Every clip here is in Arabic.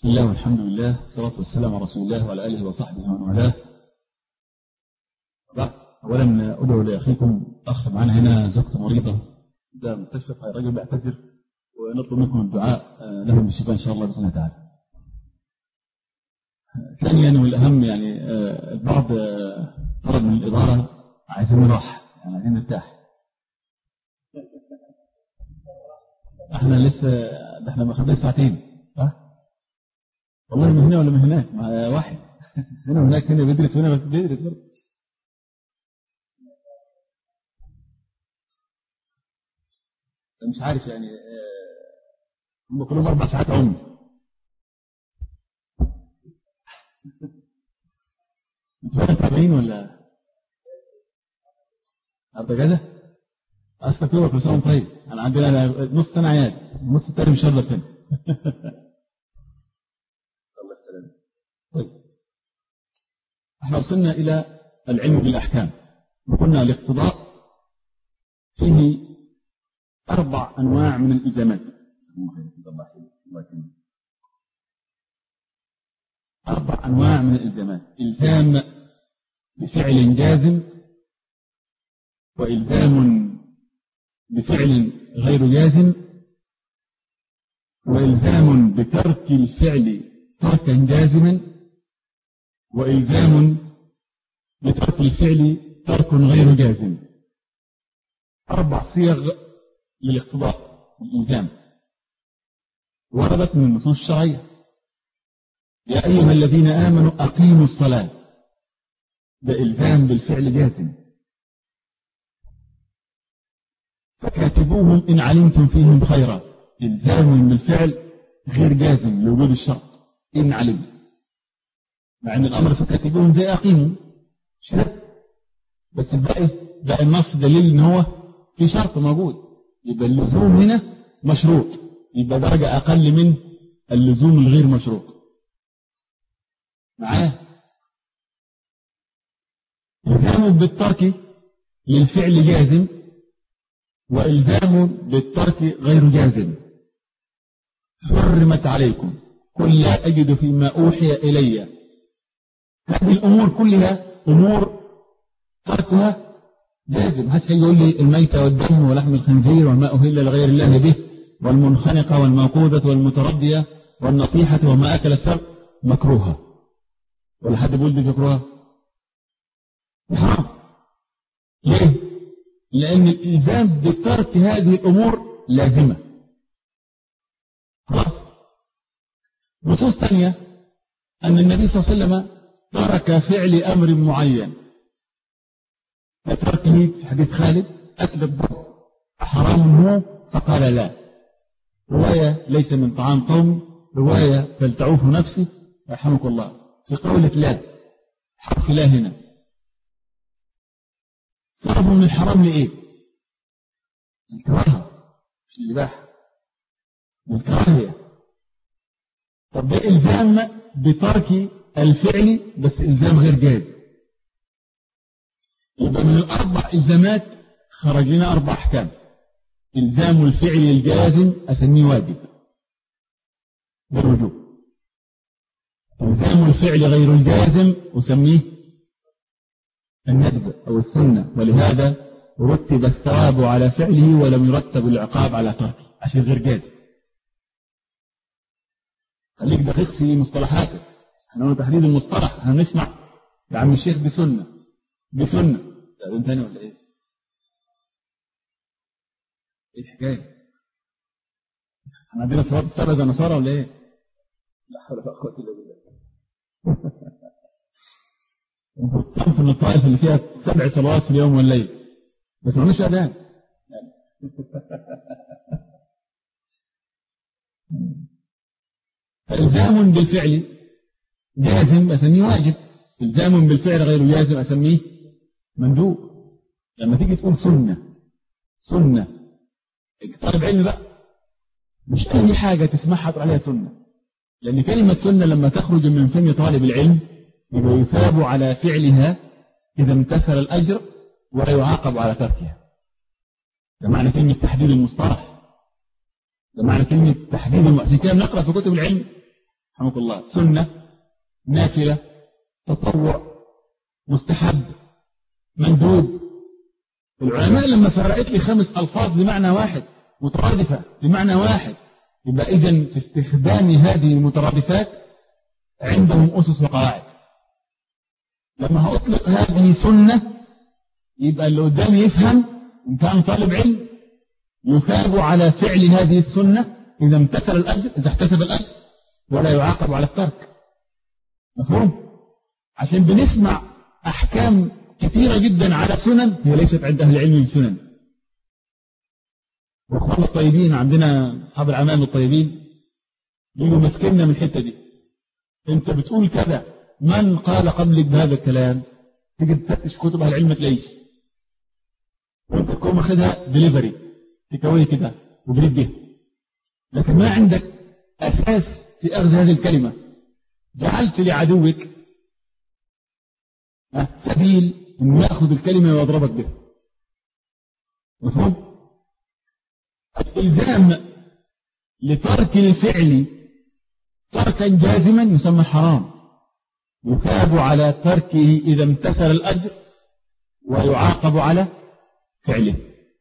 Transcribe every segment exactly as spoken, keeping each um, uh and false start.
بسم الله والحمد لله والصلاة والسلام على رسول الله وعلى آله وصحبه ومن والاه. أولا أدعو لأخيكم أخ معنا هنا زوجته مريضة ده مستشفى، الراجل بيعتذر ونطلب منكم الدعاء لهم بالشفاء إن شاء الله بإذن الله تعالى. ثانيا والأهم يعني البعض طلب من الإدارة عايزين راحة، يعني عايزين نرتاح. احنا لسه ده احنا ما خدناش ساعتين صح؟ والله من هنا ولا من هناك مع واحد هنا وهناك، هنا بيدرس وهنا بيدرس برضه. مش عارف يعني هم كلهم اربع ساعات عمر. انتوا متابعين ولا اربع كده؟ اصلا كده كل سنه طيب. انا عندنا نص سنه عياد، نص التاني مش هذا سنه. الله السلامه. طيب احنا وصلنا الى العلم بالاحكام، وقلنا الاقتضاء فيه اربع انواع من الالزامات. اربع انواع من الالزامات: الزام بفعل جازم، والزام بفعل غير جازم، والزام بترك الفعل تركا جازما، والزام بترك الفعل ترك غير جازم. اربع صيغ للاقتضاء والالزام وردت من النصوص الشرعيه. يا ايها الذين امنوا اقيموا الصلاه، ده الزام بالفعل جازم. فكاتبوهم ان علمتم فيهم خيرا، الزام بالفعل غير جازم لوجود الشرط ان علمتم، مع ان الامر فكاتبوهم زي اقيموا شرط، بس الباقي بقى النص دليل ان هو في شرط موجود، يبقى اللزوم هنا مشروط، يبقى درجه اقل من اللزوم الغير مشروط. معاه الزام بالترك للفعل جازم، والزام بالترك غير جازم. حرمت عليكم قل لا اجد فيما اوحي الي. هذه الامور كلها امور تركها لازم. هات يقول لي الميتة والدم ولحم الخنزير وما أهل لغير الله به والمنخنقة والموقوذة والمتردية والنطيحة وما أكل السبع مكروهة، ولا حد بيقول دي مكروهة؟ حرام. ليه؟ لأن الإلزام بترك هذه الأمور لازمة. خلاص. نصوص ثانية أن النبي صلى الله عليه وسلم ترك فعل أمر معين، فتركه في حديث خالد أكل الضب حرام هو فقال لا. رواية ليس من طعام قوم، رواية فلتعوف نفسي رحمك الله. في قولة لا، حرف لا هنا صرف من الحرام لإيه؟ الكراهة مش الإباحة، الكراهية. طب ده إلزام بترك الفعل بس إلزام غير جاز. يبقى من الأربع إلزامات خرج لنا أربع أحكام. إلزام الفعل الجازم أسميه واجب بالوجوب، إلزام الفعل غير الجازم أسميه الندب أو السنة، ولهذا رتب الثواب على فعله ولم يرتب العقاب على تركه عشان غير جازم. خليك دقيق في مصطلحاتك. احنا تحديد المصطلح هنسمع يا عم الشيخ بسنة بسنة ده تاني ولا ايه؟ ايه الحكاية؟ احنا عندنا صلاة السبع زي نصارى ولا ايه؟ لا حول ولا قوة الا بالله. الصنف من الطائف اللي فيها سبع صلوات في اليوم والليل بس ما عندوش اذان. فالزام بالفعل جازم اسميه واجب، الزام بالفعل غير جازم اسميه مندوب. لما تيجي تقول سنة سنة طالب علم بقى مش أي حاجة تسمعها تقول عليها سنة، لأن كلمة سنة لما تخرج من فم طالب العلم يبقى يثاب على فعلها إذا امتثل الأجر ولا يعاقب على تركها. ده معنى كلمة تحديد المصطلح، ده معنى كلمة تحديد المؤسسة. كده نقرأ في كتب العلم رحمك الله، سنة، نافلة، تطوع، مستحب، مندوب. العلماء لما فرقت لي خمس ألفاظ بمعنى واحد مترادفة بمعنى واحد، يبقى إذن في استخدام هذه المترادفات عندهم أسس وقواعد. لما هأطلق هذه سنة يبقى اللي قدامي يفهم، إن كان طالب علم يثاب على فعل هذه السنة إذا امتثل الأجر، إذا احتسب الأجر، ولا يعاقب على الترك. مفهوم؟ عشان بنسمع أحكام كثيرة جدا على سنن هي ليست عند أهل العلم السنن. وأخوان الطيبين عندنا أصحاب العمال الطيبين يقولوا مسكننا من الحتة دي، أنت بتقول كذا، من قال قبلك بهذا الكلام؟ تيجي تفتش كتب أهل العلم ما تلاقيش، وأنت تكون واخدها دليفري تكوي كده وبريد بيها، لكن ما عندك أساس في أخذ هذه الكلمة. جعلت لعدوك سبيل أن يأخذ الكلمة ويضربك بها. مفهوم؟ الإلزام لترك الفعل تركا جازما يسمى حرام، يثاب على تركه إذا امتثل الأجر ويعاقب على فعله.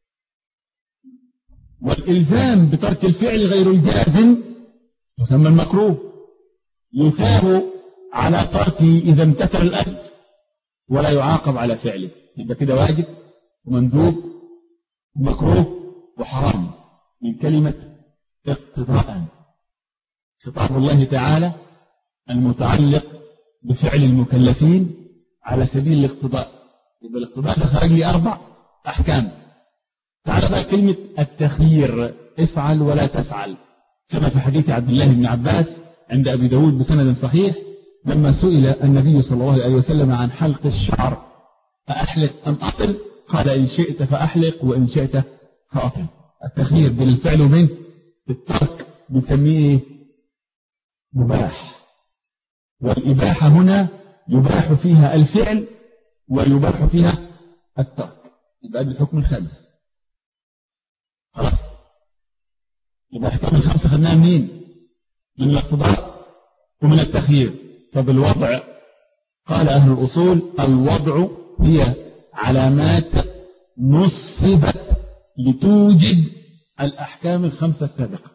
والإلزام بترك الفعل غير الجازم يسمى المكروه، يثاب على تركه إذا امتثل الأجر ولا يعاقب على فعله. يبقى كده واجب ومندوب ومكروه وحرام من كلمة اقتضاء. خطاب الله تعالى المتعلق بفعل المكلفين على سبيل الاقتضاء. يبقى الاقتضاء ده خرج لي أربع أحكام. تعالى بقى كلمة التخيير، افعل ولا تفعل، كما في حديث عبد الله بن عباس عند أبي داود بسند صحيح، لما سئل النبي صلى الله عليه وسلم عن حلق الشعر أأحلق أم أطل؟ قال إن شئت فأحلق وإن شئت فأطل. التخيير بين الفعل وبين الترك بنسميه مباح، والإباحة هنا يباح فيها الفعل ويباح فيها الترك. يبقى بالحكم الخامس. خلاص، يبقى الحكم الخامسة خدناها منين؟ من الاقتضاء ومن التخيير. طب الوضع، قال أهل الأصول الوضع هي علامات نصبت لتوجد الأحكام الخمسة السابقة،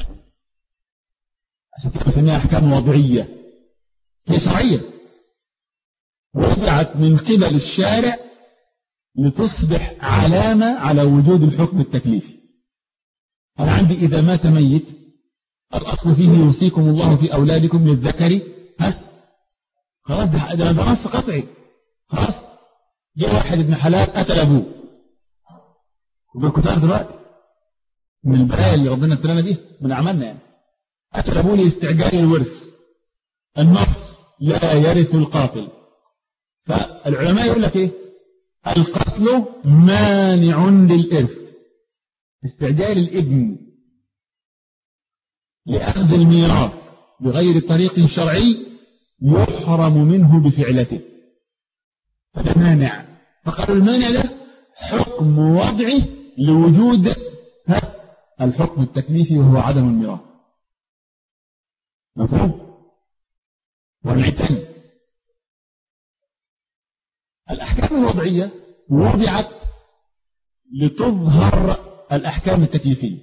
عشان كده بسميها أحكام وضعية، هي شرعية وضعت من قبل الشارع لتصبح علامة على وجود الحكم التكليفي. أنا عندي إذا مات ميت الأصل فيه يوصيكم الله في أولادكم للذكر، ها خلاص ده ده نص قطعي. خلاص جاء واحد ابن حلال قتل أبوه، وبالكتاب دلوقتي من البلايا اللي ربنا ابتلانا بيها من أعمالنا، يعني قتل أبوه لاستعجال الورث. النص لا يرث القاتل، فالعلماء يقول لك إيه؟ القتل مانع للإرث. استعجال الابن لأخذ الميراث بغير طريق شرعي يحرم منه بفعلته، فده مانع. فقالوا المانع ده حكم وضعي لوجود الحكم التكليفي وهو عدم الميراث. مفهوم؟ والعتم الأحكام الوضعية وضعت لتظهر الأحكام التكليفية.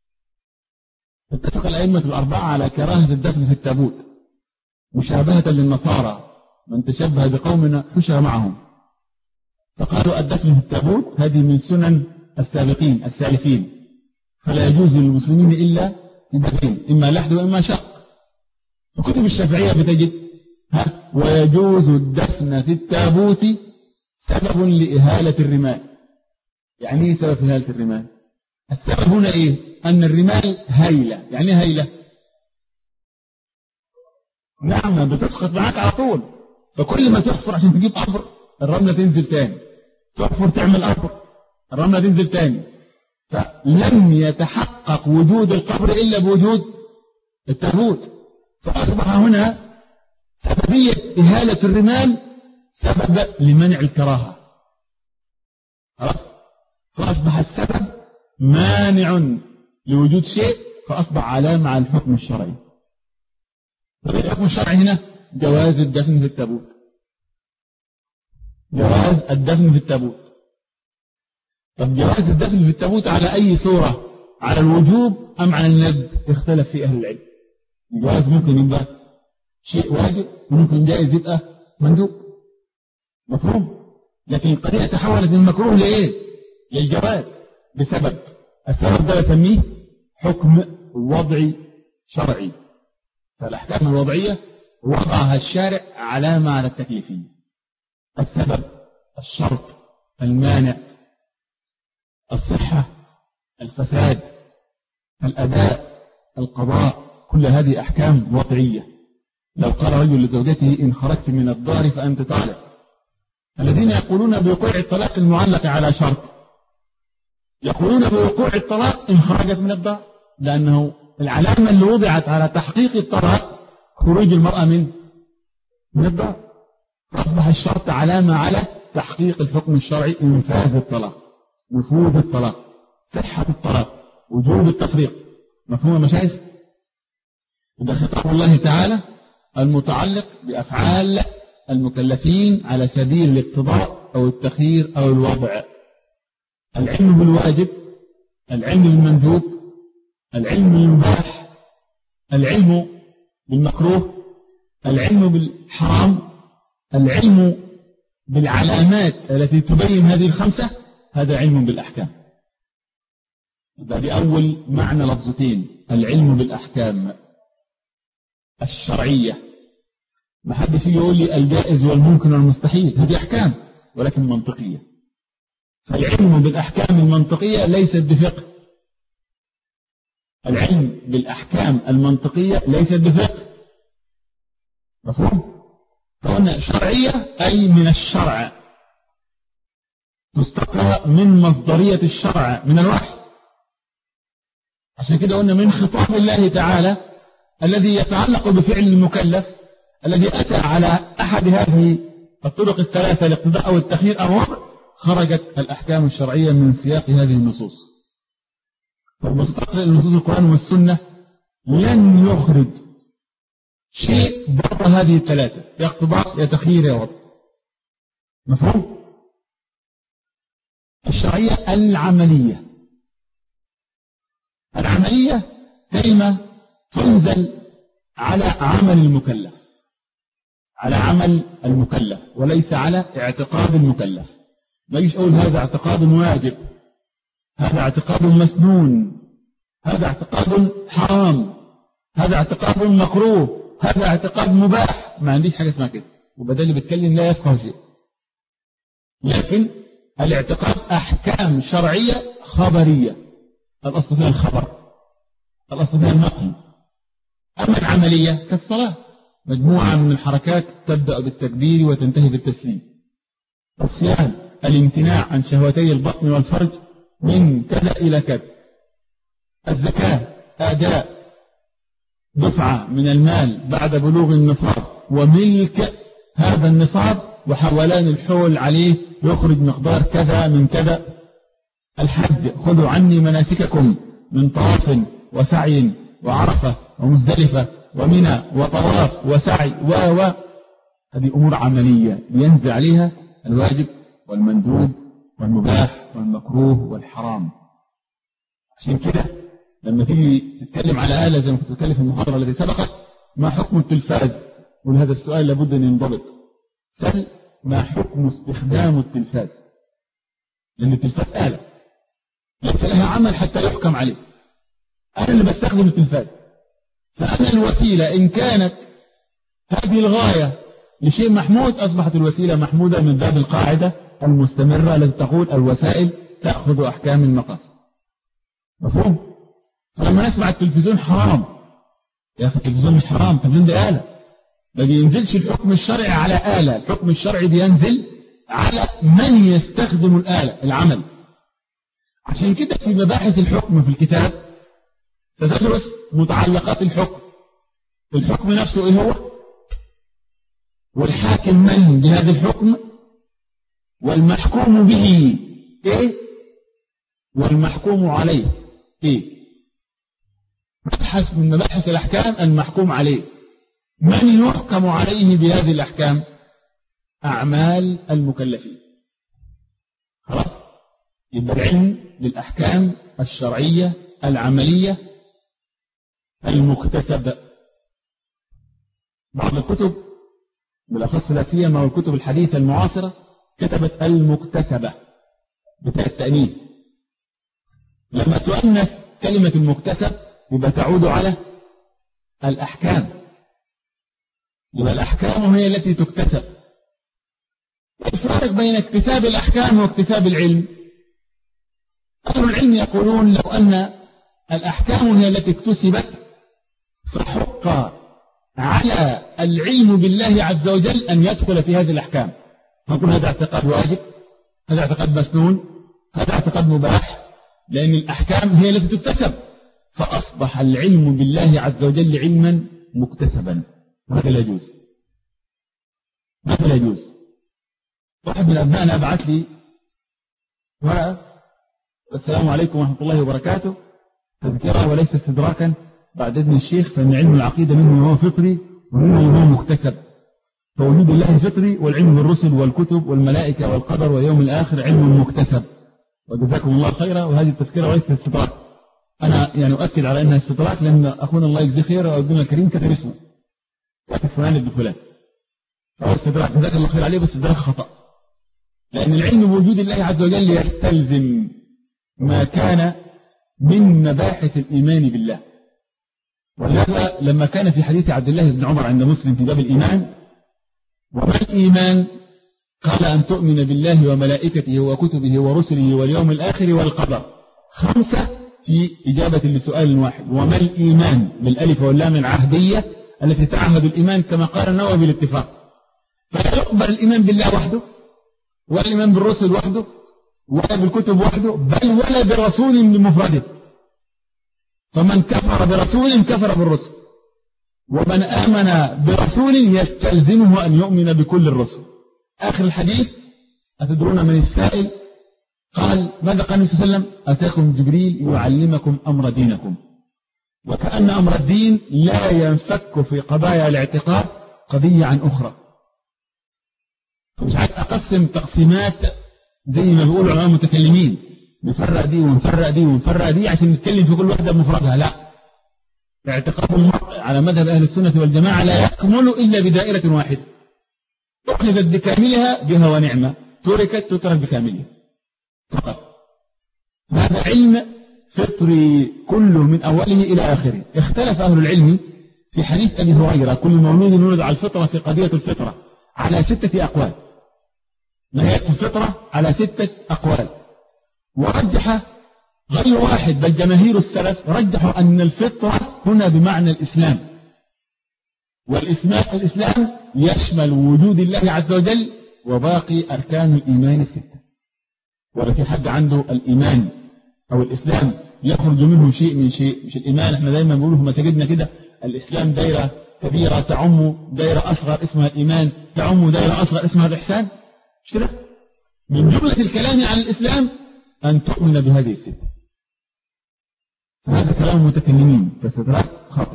اتفق الأئمة الأربعة على كراهة الدفن في التابوت مشابهة للنصارى، من تشبه بقومنا حشر معهم، فقالوا الدفن في التابوت هذه من سنن السابقين السالفين، فلا يجوز للمسلمين إلا بين إما لحد وإما شق. في كتب الشافعية بتجد ها ويجوز الدفن في التابوت سبب لإهالة الرمال. يعني ايه سبب إهالة الرمال؟ السبب هنا ايه؟ أن الرمال هايلة. يعني ايه هايلة؟ نعم بتسقط معاك على طول، فكل ما تحفر عشان تجيب قبر الرملة تنزل تاني، تحفر تعمل قبر الرملة تنزل تاني، فلم يتحقق وجود القبر إلا بوجود التابوت. فأصبح هنا سببية إهالة الرمال سبب لمنع الكراهة. خلاص، فأصبح السبب مانع لوجود شيء، فأصبح علامة على الحكم الشرعي. طب الحكم الشرعي هنا جواز الدفن في التابوت، جواز الدفن في التابوت. طب جواز الدفن في التابوت على أي صورة؟ على الوجوب أم على الندب؟ اختلف في أهل العلم. الجواز ممكن يبقى شيء واجب وممكن جائز يبقى مندوب، مفهوم؟ لكن القضية تحولت من مكروه لإيه؟ للجواز بسبب، السبب ده بسميه حكم وضعي شرعي. فالأحكام الوضعية وضعها الشارع علامة على التكليفية. السبب، الشرط، المانع، الصحة، الفساد، الأداء، القضاء، كل هذه أحكام وضعية. لو قال رجل لزوجته إن خرجت من الدار فأنت طالق. الذين يقولون بوقوع الطلاق المعلق على شرط يقولون بوقوع الطلاق إن خرجت من الدار، لأنه العلامة اللي وضعت على تحقيق الطلاق خروج المرأة من من الدار، فأصبح الشرط علامة على تحقيق الحكم الشرعي، إنفاذ الطلاق، نفوذ الطلاق، صحة الطلاق، وجوب التفريق. مفهوم المشايخ؟ وده خطاب الله تعالى المتعلق بأفعال المكلفين على سبيل الاقتضاء أو التخيير أو الوضع. العلم بالواجب، العلم بالمندوب، العلم بالمباح، العلم بالمكروه، العلم بالحرام، العلم بالعلامات التي تبين هذه الخمسة، هذا علم بالأحكام. هذه أول معنى لفظتين، العلم بالأحكام الشرعية. ما حدش يقول لي الجائز والممكن والمستحيل، هذه أحكام ولكن منطقية. فالعلم بالأحكام المنطقية ليست بفقه، العلم بالأحكام المنطقية ليست بفقه، مفهوم؟ فقلنا شرعية أي من الشرع، تستقى من مصدرية الشرع من الوحي. عشان كده قلنا من خطاب الله تعالى الذي يتعلق بفعل المكلف الذي أتى على أحد هذه الطرق الثلاثة، الاقتضاء أو التخيير أو الوضع، خرجت الأحكام الشرعية من سياق هذه النصوص. فالمستقرئ النصوص القرآن والسنة لن يخرج شيء بره هذه الثلاثة، يا اقتضاء يا تخيير يا وضع، مفهوم؟ الشرعية العملية، العملية كلمة تنزل على عمل المكلف، على عمل المكلف وليس على اعتقاد المكلف. ما يجيش أقول هذا اعتقاد واجب، هذا اعتقاد مسنون، هذا اعتقاد حرام، هذا اعتقاد مكروه، هذا اعتقاد مباح. ما عنديش حاجة اسمها كده، وبدل اللي بيتكلم لا يفقه شيء. لكن الاعتقاد أحكام شرعية خبرية، الأصل فيها الخبر، الأصل فيها النقل. أما العملية كالصلاة، مجموعة من الحركات تبدأ بالتكبير وتنتهي بالتسليم. الصيام الامتناع عن شهوتي البطن والفرج من كذا إلى كذا. الزكاة أداء دفعة من المال بعد بلوغ النصاب وملك هذا النصاب وحولان الحول عليه يخرج مقدار كذا من كذا. الحج خذوا عني مناسككم من طواف وسعي وعرفة ومزدلفة ومنى وطواف وسعي و و هذه أمور عملية ينزل عليها الواجب والمندوب والمباح والمكروه والحرام. عشان كده لما تيجي تتكلم على آلة زي ما كنت بتكلم في المحاضرة التي سبقت، ما حكم التلفاز؟ ولهذا السؤال لابد أن ينضبط. سل ما حكم استخدام التلفاز؟ لأن التلفاز آلة ليس لها عمل حتى يحكم عليه. أنا اللي بستخدم التلفاز، فأنا الوسيلة إن كانت هذه الغاية لشيء محمود أصبحت الوسيلة محمودة من باب القاعدة المستمرة التي تقول الوسائل تأخذ أحكام المقاصد. مفهوم؟ فلما نسمع التلفزيون حرام، يا أخي التلفزيون مش حرام، التلفزيون ده آلة. ما بينزلش الحكم الشرعي على آلة، الحكم الشرعي بينزل على من يستخدم الآلة، العمل. عشان كده في مباحث الحكم في الكتاب ستدرس متعلقات الحكم، الحكم نفسه إيه هو، والحاكم من بهذا الحكم، والمحكوم به إيه، والمحكوم عليه إيه. مبحث من مباحث الأحكام المحكوم عليه، من يحكم عليه بهذه الأحكام؟ أعمال المكلفين. خلاص، يبقى العلم للأحكام الشرعية العملية المكتسبة. بعض الكتب بالأخص لا سيما والكتب الحديثة المعاصرة كتبت المكتسبة بتاع التأنيث. لما تؤنث كلمة المكتسب يبقى تعود على الأحكام، يبقى الأحكام هي التي تكتسب. الفرق بين اكتساب الأحكام واكتساب العلم، أهل العلم يقولون لو أن الأحكام هي التي اكتسبت فحق على العلم بالله عز وجل أن يدخل في هذه الأحكام، نقول هذا اعتقاد واجب، هذا اعتقاد مسنون، هذا اعتقاد مباح، لأن الأحكام هي التي تكتسب، فأصبح العلم بالله عز وجل علما مكتسبا، وهذا لا يجوز. هذا لا يجوز. واحد من أبنائنا بعث لي ورقة: السلام عليكم ورحمة الله وبركاته، تذكرة وليس استدراكا بعد إذن الشيخ، فإن علم العقيدة منه هو فطري ومنه هو مكتسب، فوجود الله فطري، والعلم بالرسل والكتب والملائكة والقدر واليوم الآخر علم مكتسب، وجزاكم الله خيرا. وهذه التذكرة وليست استدراك. أنا يعني أؤكد على أنها استدراك لأن أخونا الله يجزيه خير وأبونا الكريم كتب اسمه كاتب فلان ابن فلان، فهو استدراك، جزاك الله خير عليه، بس استدراك خطأ، لأن العلم بوجود الله عز وجل يستلزم ما كان من مباحث الإيمان بالله. ولهذا لما كان في حديث عبد الله بن عمر عند مسلم في باب الإيمان: وما الإيمان؟ قال: أن تؤمن بالله وملائكته وكتبه ورسله واليوم الآخر والقدر. خمسة في إجابة لسؤال واحد. وما الإيمان؟ بالألف واللام العهدية التي تعهد الإيمان كما قال النووي بالاتفاق. فلا يقبل الإيمان بالله وحده، ولا الإيمان بالرسل وحده، ولا بالكتب وحده، بل ولا برسول بمفرده. فمن كفر برسول كفر بالرسل، ومن آمن برسول يستلزمه أن يؤمن بكل الرسل. آخر الحديث: أتدرون من السائل؟ قال: ماذا قال النبي صلى الله عليه وسلم؟ أتاكم جبريل يعلمكم أمر دينكم. وكأن أمر الدين لا ينفك في قضايا الاعتقاد قضية عن أخرى. مش عايز أقسم تقسيمات زي ما بيقولوا علماء المتكلمين، نفرق دي ونفرق دي ونفرق دي عشان نتكلم في كل واحدة بمفردها. لا، اعتقاد المرء على مذهب أهل السنة والجماعة لا يكمل إلا بدائرة واحدة، أخذت بكاملها بها ونعمة، تركت تترك بكاملها فقط. هذا علم فطري كله من أوله إلى آخره. اختلف أهل العلم في حديث أبي هريرة: كل مولود يولد على الفطرة في قضية الفطرة، على ستة أقوال. نهاية الفطرة على ستة أقوال. ورجح غير واحد بل جماهير السلف رجحوا أن الفطرة هنا بمعنى الإسلام، والإسلام الإسلام يشمل وجود الله عز وجل وباقي أركان الإيمان الستة. ولا في حد عنده الإيمان أو الإسلام يخرج منه شيء من شيء؟ مش الإيمان احنا دايما بنقوله في مساجدنا كده: الإسلام دائرة كبيرة تعم دائرة أصغر اسمها الإيمان، تعم دائرة أصغر اسمها الإحسان، مش كده؟ من جملة الكلام عن الإسلام أن تؤمن بهذه الستة. فهذا كلام المتكلمين، فاستدراك خاطئ.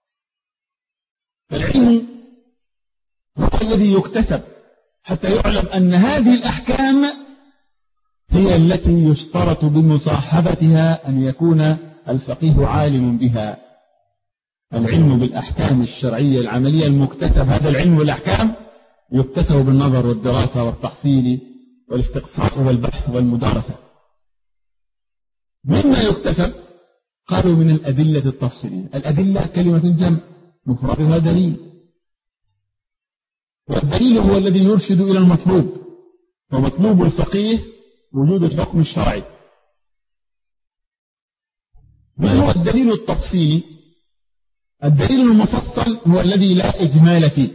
فالعلم هو الذي يكتسب حتى يعلم أن هذه الأحكام هي التي يشترط بمصاحبتها أن يكون الفقيه عالم بها. العلم بالأحكام الشرعية العملية المكتسب، هذا العلم بالأحكام يكتسب بالنظر والدراسة والتحصيل والاستقصاء والبحث والمدارسة. مما يكتسب قالوا من الأدلة التفصيلية. الأدلة كلمة جمع مفردها دليل، والدليل هو الذي يرشد إلى المطلوب، ومطلوب الفقيه وجود الحكم الشرعي. ما هو الدليل التفصيلي؟ الدليل المفصل هو الذي لا إجمال فيه،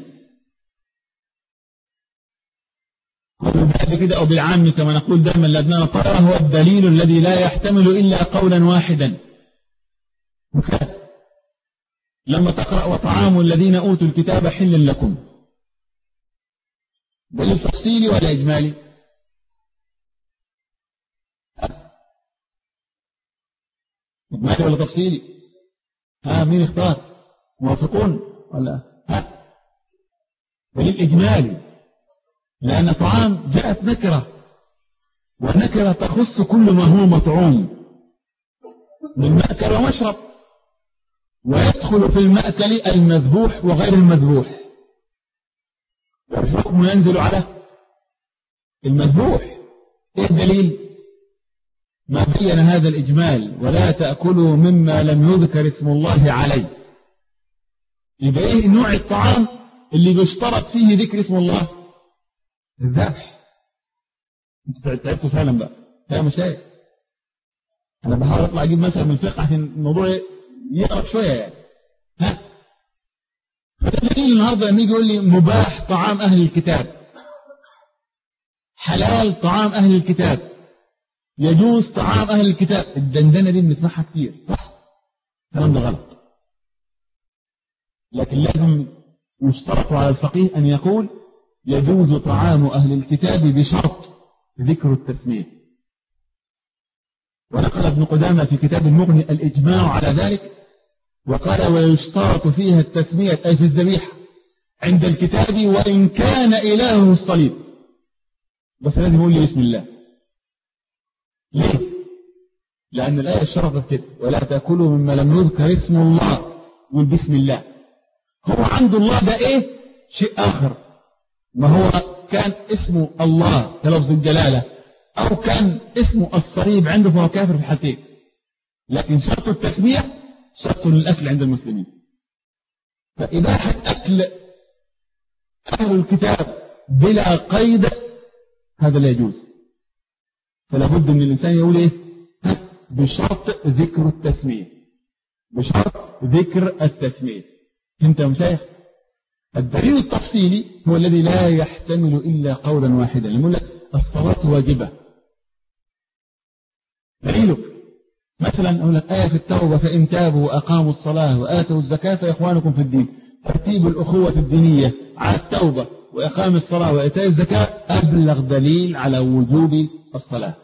كده أو بالعام كما نقول دائما لأبناء طرأ، هو الدليل الذي لا يحتمل إلا قولا واحدا. لما تقرأ: وطعام الذين أوتوا الكتاب حل لكم، دليل تفصيلي ولا إجمالي؟ إجمالي ولا تفصيلي؟ ها مين اختار؟ موافقون ولا ها؟ دليل إجمالي، لأن طعام جاءت نكرة، والنكرة تخص كل ما هو مطعوم من مأكل ومشرب، ويدخل في المأكل المذبوح وغير المذبوح، والحكم ينزل على المذبوح. إيه الدليل؟ ما بين هذا الإجمال: ولا تأكلوا مما لم يذكر اسم الله عليه. يبقى إيه نوع الطعام اللي بيشترط فيه ذكر اسم الله؟ الذبح. انت تعبتوا فعلا بقى يا مشايخ. انا بحاول اطلع اجيب مثلا من الفقه عشان الموضوع يقرب شويه يعني. ها فالدليل النهارده لما يجي يقول لي مباح طعام اهل الكتاب، حلال طعام اهل الكتاب، يجوز طعام اهل الكتاب، الدندنه دي بنسمعها كتير صح؟ الكلام ده غلط. لكن لازم يشترط على الفقيه ان يقول يجوز طعام اهل الكتاب بشرط ذكر التسميه. ونقل ابن قدامة في كتاب المغني الإجماع على ذلك، وقال ويشترط فيها التسمية أي في الذبيحة عند الكتاب وإن كان إلهه الصليب، بس لازم يقول لي بسم الله. ليه؟ لأن الآية شرطت كده: ولا تأكلوا مما لم يذكر اسم الله، والبسم الله. هو عند الله ده إيه؟ شيء آخر. ما هو كان اسمه الله كلفظ الجلالة، أو كان اسمه الصليب عنده فهو كافر في الحالتين. لكن شرط التسمية شرط للأكل عند المسلمين. فإباحة أكل أهل الكتاب بلا قيد هذا لا يجوز. فلا بد من الإنسان يقول إيه؟ بشرط ذكر التسمية، بشرط ذكر التسمية. أنت يا مشايخ الدليل التفصيلي هو الذي لا يحتمل إلا قولا واحدا. يقول لك الصلاة واجبة، دليلك مثلا أقول لك آية في التوبة: فإن تابوا وأقاموا الصلاة وآتوا الزكاة فإخوانكم في الدين. ترتيب الأخوة الدينية على التوبة وإقام الصلاة وإيتاء الزكاة أبلغ دليل على وجوب الصلاة.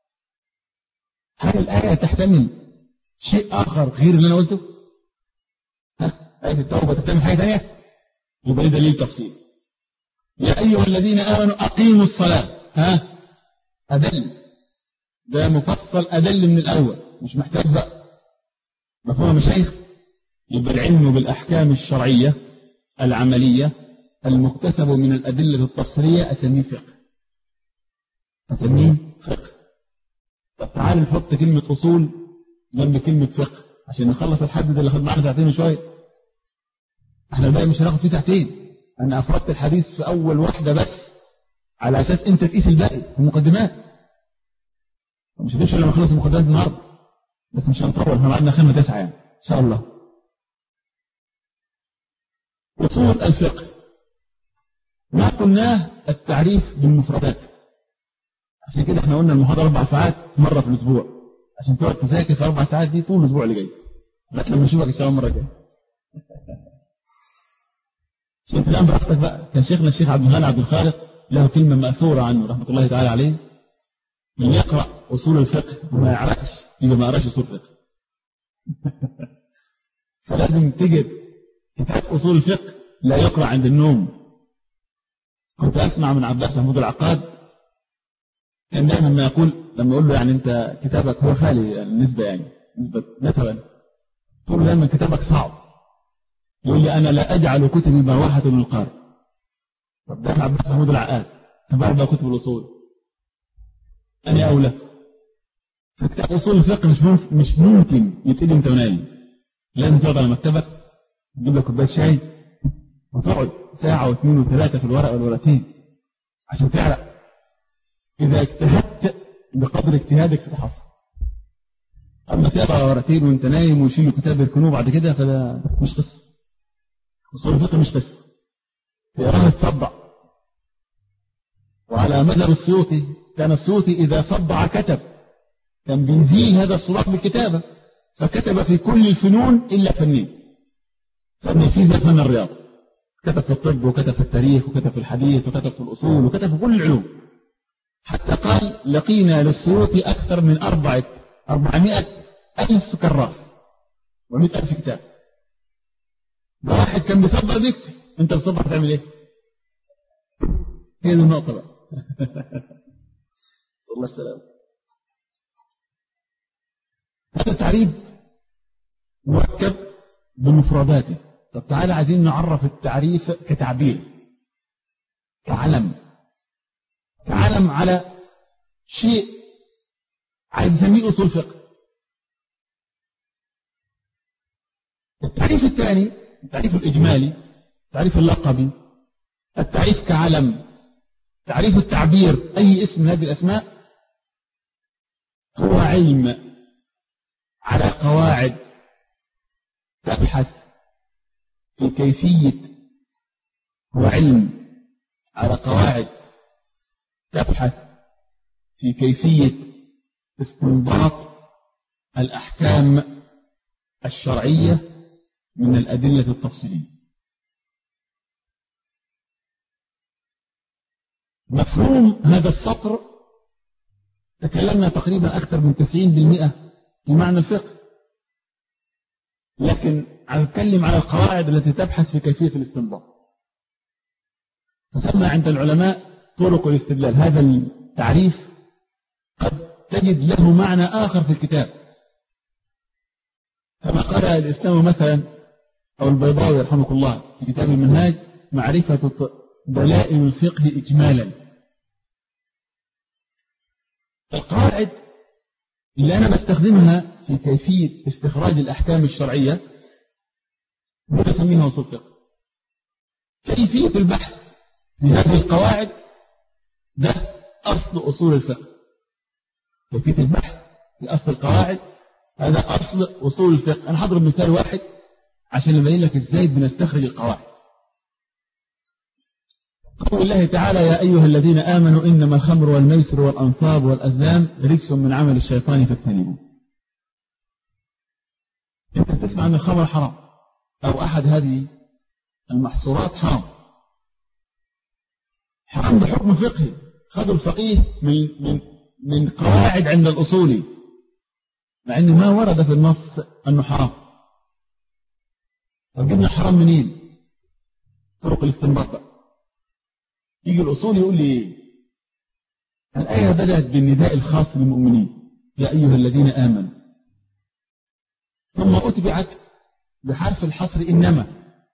هل الآية تحتمل شيء آخر غير اللي أنا قلته؟ ها؟ آية التوبة تحتمل حاجة ثانية؟ يبقى دليل تفصيل. يا أيها الذين آمنوا أقيموا الصلاة، ها أدل، ده مفصل أدل من الأول، مش محتاج بقى مفهوم يا مشايخ. يبقى العلم بالأحكام الشرعية العملية المكتسب من الأدلة التفصيلية أسميه فقه، أسميه فقه. طب تعالوا نحط كلمة أصول جنب كلمة فقه عشان نخلص الحديث اللي خد معنا ساعتين وشوية. احنا الباقي مش هناخد فيه ساعتين. أنا أفردت الحديث في أول واحدة بس على أساس أنت تقيس الباقي المقدمات. مش هتمشي لما نخلص المقدمات النهارده، بس مش هنطول، احنا معانا خمسة تسعة يعني إن شاء الله. أصول الفقه ما قلناه التعريف بالمفردات، عشان كده احنا قلنا المحاضرة أربع ساعات مرة في الأسبوع، عشان تقعد تذاكر في أربع ساعات دي طول الأسبوع اللي جاي لكن لما نشوفك إن شاء الله المرة الجاية. عشان تنام براحتك بقى. كان شيخنا الشيخ عبد الغني عبد الخالق له كلمة مأثورة عنه رحمة الله تعالى عليه: من يقرأ أصول الفقه وما يعرفش يبقى ما قراش أصول فقه. فلازم تجد كتاب أصول الفقه لا يقرأ عند النوم. كنت أسمع من عباس محمود العقاد كان دائما ما يقول لما يقول له يعني أنت كتابك هو خالي النسبة يعني نسبة مثلا، تقول له دائما كتابك صعب. يقول لي أنا لا أجعل كتبي مروحة للقارئ. طب ده عباس محمود العقاد تبارك بقى كتب الأصول أنا أولى. فكتاب أصول الفقه مش ممكن مش ممكن يتقدم أنت ونايم. لازم تقعد على مكتبك تجيب لك كوباية شاي وتقعد ساعة واثنين وثلاثة في الورقة والورقتين عشان تعرق. إذا اجتهدت بقدر اجتهادك ستحصل. أما تقرأ ورقتين وأنت نايم ويشيلوا كتاب يركنوه بعد كده فده مش قصة. أصول الفقه مش قصة تقراها تصدع. وعلى مذهب السيوطي كان السيوطي إذا صدع كتب، كان بيزيل هذا الصداع بالكتابة، فكتب في كل الفنون إلا فنين. فن الفيزياء فن الرياضة، كتب في الطب وكتب في التاريخ وكتب في الحديث وكتب في الأصول وكتب في كل العلوم. حتى قال لقينا للسيوطي أكثر من أربعة أربعمائة ألف كراس ومئة ألف كتاب. ده واحد كان بيصدر بيكتب، أنت بتصدر تعمل إيه؟ هي دي النقطة بقى. الله السلام. هذا التعريف مركب بمفرداته. طب تعالى عايزين نعرف التعريف كتعبير، كعلم، كعلم على شيء عايز نسميه أصول فقه. التعريف الثاني التعريف الإجمالي، التعريف اللقبي، التعريف كعلم، تعريف التعبير، أي اسم من هذه الأسماء، هو علم على قواعد تبحث في كيفية هو علم على قواعد تبحث في كيفية استنباط الأحكام الشرعية من الأدلة التفصيلية. مفهوم هذا السطر تكلمنا تقريبا أكثر من تسعين بالمئة في معنى الفقه، لكن أتكلم على القواعد التي تبحث في كيفية الاستنباط. تسمى عند العلماء طرق الاستدلال. هذا التعريف قد تجد له معنى آخر في الكتاب، كما قال الإسلام مثلا أو البيضاوي رحمه الله في كتاب المنهاج معرفة دلائل الفقه إجمالا. القواعد اللي أنا بستخدمها في كيفية استخراج الأحكام الشرعية بنسميها أصول فقه. كيفية البحث في هذه القواعد ده أصل أصول الفقه. كيفية البحث في أصل القواعد هذا أصل أصول الفقه. أنا هضرب مثال واحد عشان أبين لك إزاي بنستخرج القواعد. قول الله تعالى: يا أيها الذين آمنوا إنما الخمر والميسر والأنصاب والأزلام رجس من عمل الشيطان فاجتنبوه. أنت تسمع أن الخمر حرام أو أحد هذه المحصورات حرام، حرام بحكم فقهي خذوا الفقيه من من من قواعد عند الأصولي، مع أنه ما ورد في النص أنه حرام. طب جبنا الحرام منين؟ طرق الاستنباط بقى. يجي الأصول يقول لي الآية بدأت بالنداء الخاص للمؤمنين يا أيها الذين آمنوا، ثم أتبعت بحرف الحصر إنما،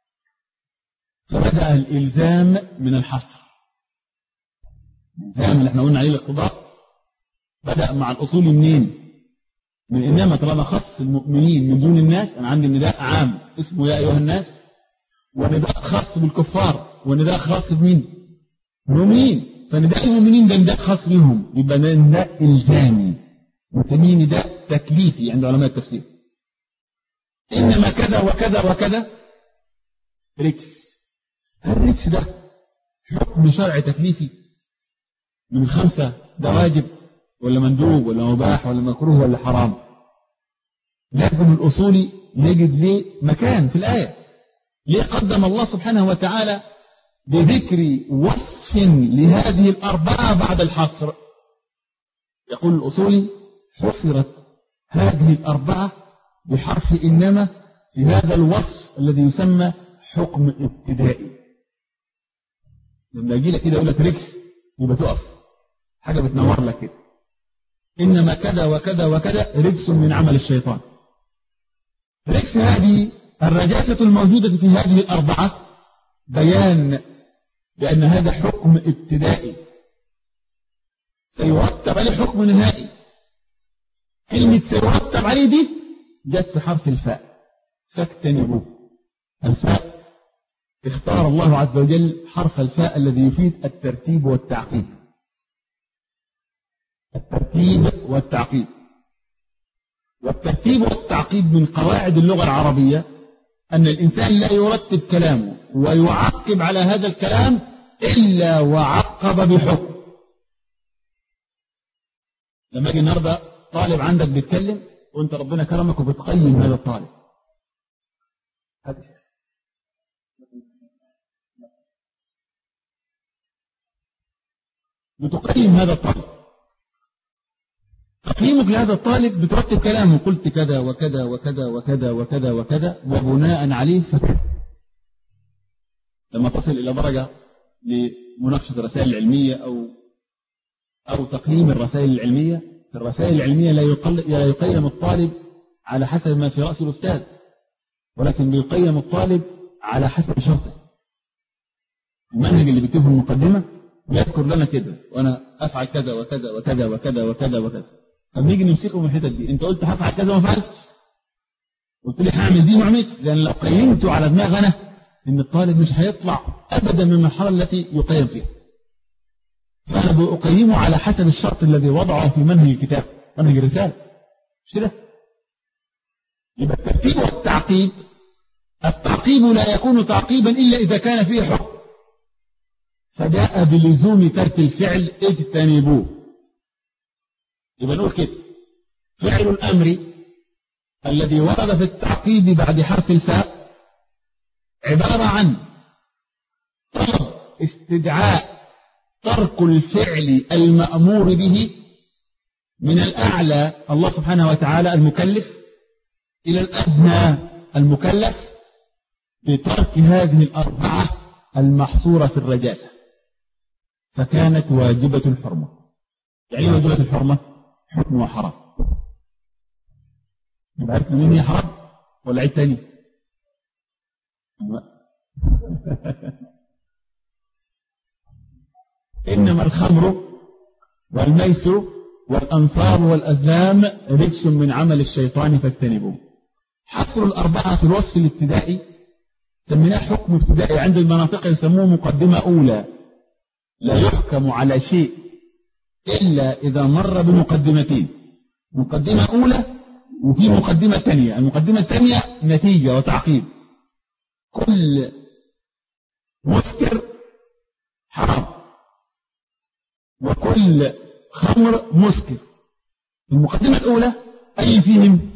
فبدأ الإلزام من الحصر. الإلزام اللي احنا قلنا عليه الاقتضاء بدأ مع الأصول منين؟ من إنما. طالما خص المؤمنين من دون الناس، أنا عندي نداء عام اسمه يا أيها الناس، ونداء خاص بالكفار، ونداء خاص بمين؟ المؤمنين. فنداء المؤمنين ده نداء خاص بهم، يبقى نداء إلزامي، نسميه نداء تكليفي عند علماء التفسير. إنما كذا وكذا وكذا ركس. الركس ده حكم شرعي تكليفي من خمسة، ده واجب ولا مندوب ولا مباح ولا مكروه ولا حرام. لازم الأصولي نجد ليه مكان في الآية. ليه قدم الله سبحانه وتعالى بذكر وصف لهذه الأربعة بعد الحصر؟ يقول الأصولي: حصرت هذه الأربعة بحرف إنما في هذا الوصف الذي يسمى حكم ابتدائي. لما يجي لك كده يقول لك ركس، يبقى تقف حاجة بتنور لك كده. إنما كذا وكذا وكذا رجس من عمل الشيطان. رجس هذه الرجاسة الموجودة في هذه الأربعة بيان بأن هذا حكم ابتدائي سيرتب عليه حكم نهائي. كلمة سيرتب عليه دي جت في حرف الفاء، فاجتنبوه. الفاء اختار الله عز وجل حرف الفاء الذي يفيد الترتيب والتعقيب. الترتيب والتعقيب والترتيب والتعقيب من قواعد اللغة العربية أن الإنسان لا يرتب كلامه ويعقب على هذا الكلام إلا وعقب بحكم. لما يجي النهارده طالب عندك بيتكلم وانت ربنا كرمك وبتقيم هذا الطالب، بتقيم هذا الطالب، تقييمك لهذا الطالب بترتب كلامه، قلت كذا وكذا وكذا وكذا وكذا وكذا وبناء عليه فكذا. لما تصل إلى درجة لمناقشة الرسائل العلمية أو أو تقييم الرسائل العلمية. في الرسائل العلمية لا لا يقيم الطالب على حسب ما في رأس الأستاذ، ولكن بيقيم الطالب على حسب شرطه. المنهج اللي بيكتبه المقدمة يذكر لنا كده، وأنا أفعل كذا وكذا وكذا وكذا وكذا وكذا. طب نيجي نمسكه من الحتت دي، أنت قلت هفعل كذا وما فعلتش، قلت لي هعمل دي وما عملتش، لأن لو قيمته على دماغ أنا إن الطالب مش هيطلع أبدا من المرحلة التي يقيم فيها. فأنا بأقيمه على حسب الشرط الذي وضعه في منهج الكتاب، منهج الرسالة، مش كده؟ يبقى الترتيب والتعقيب، التعقيب لا يكون تعقيبا إلا إذا كان فيه حكم، فجاء بلزوم ترك الفعل اجتنبوه. يبقى نقول كده: فعل الأمر الذي ورد في التعقيب بعد حرف الفاء عبارة عن طلب استدعاء ترك الفعل المأمور به من الأعلى الله سبحانه وتعالى المكلف إلى الأدنى المكلف بترك هذه الأربعة المحصورة في الرجاسة، فكانت واجبة الحرمة. يعني واجبة الحرمة حكم وحرام. يبقى عرفنا مين هي حرام ولا عيد تاني؟ إنما الخمر والميسر والأنصاب والأزلام رجس من عمل الشيطان فاجتنبوه. حصر الأربعة في الوصف الابتدائي سميناه حكم ابتدائي، عند المناطق يسموه مقدمة أولى. لا يحكم على شيء إلا إذا مر بمقدمتين، مقدمة أولى وفي مقدمة ثانية. المقدمة الثانية نتيجة وتعقيب. كل مسكر حرام وكل خمر مسكر. المقدمة الأولى أي فيهم؟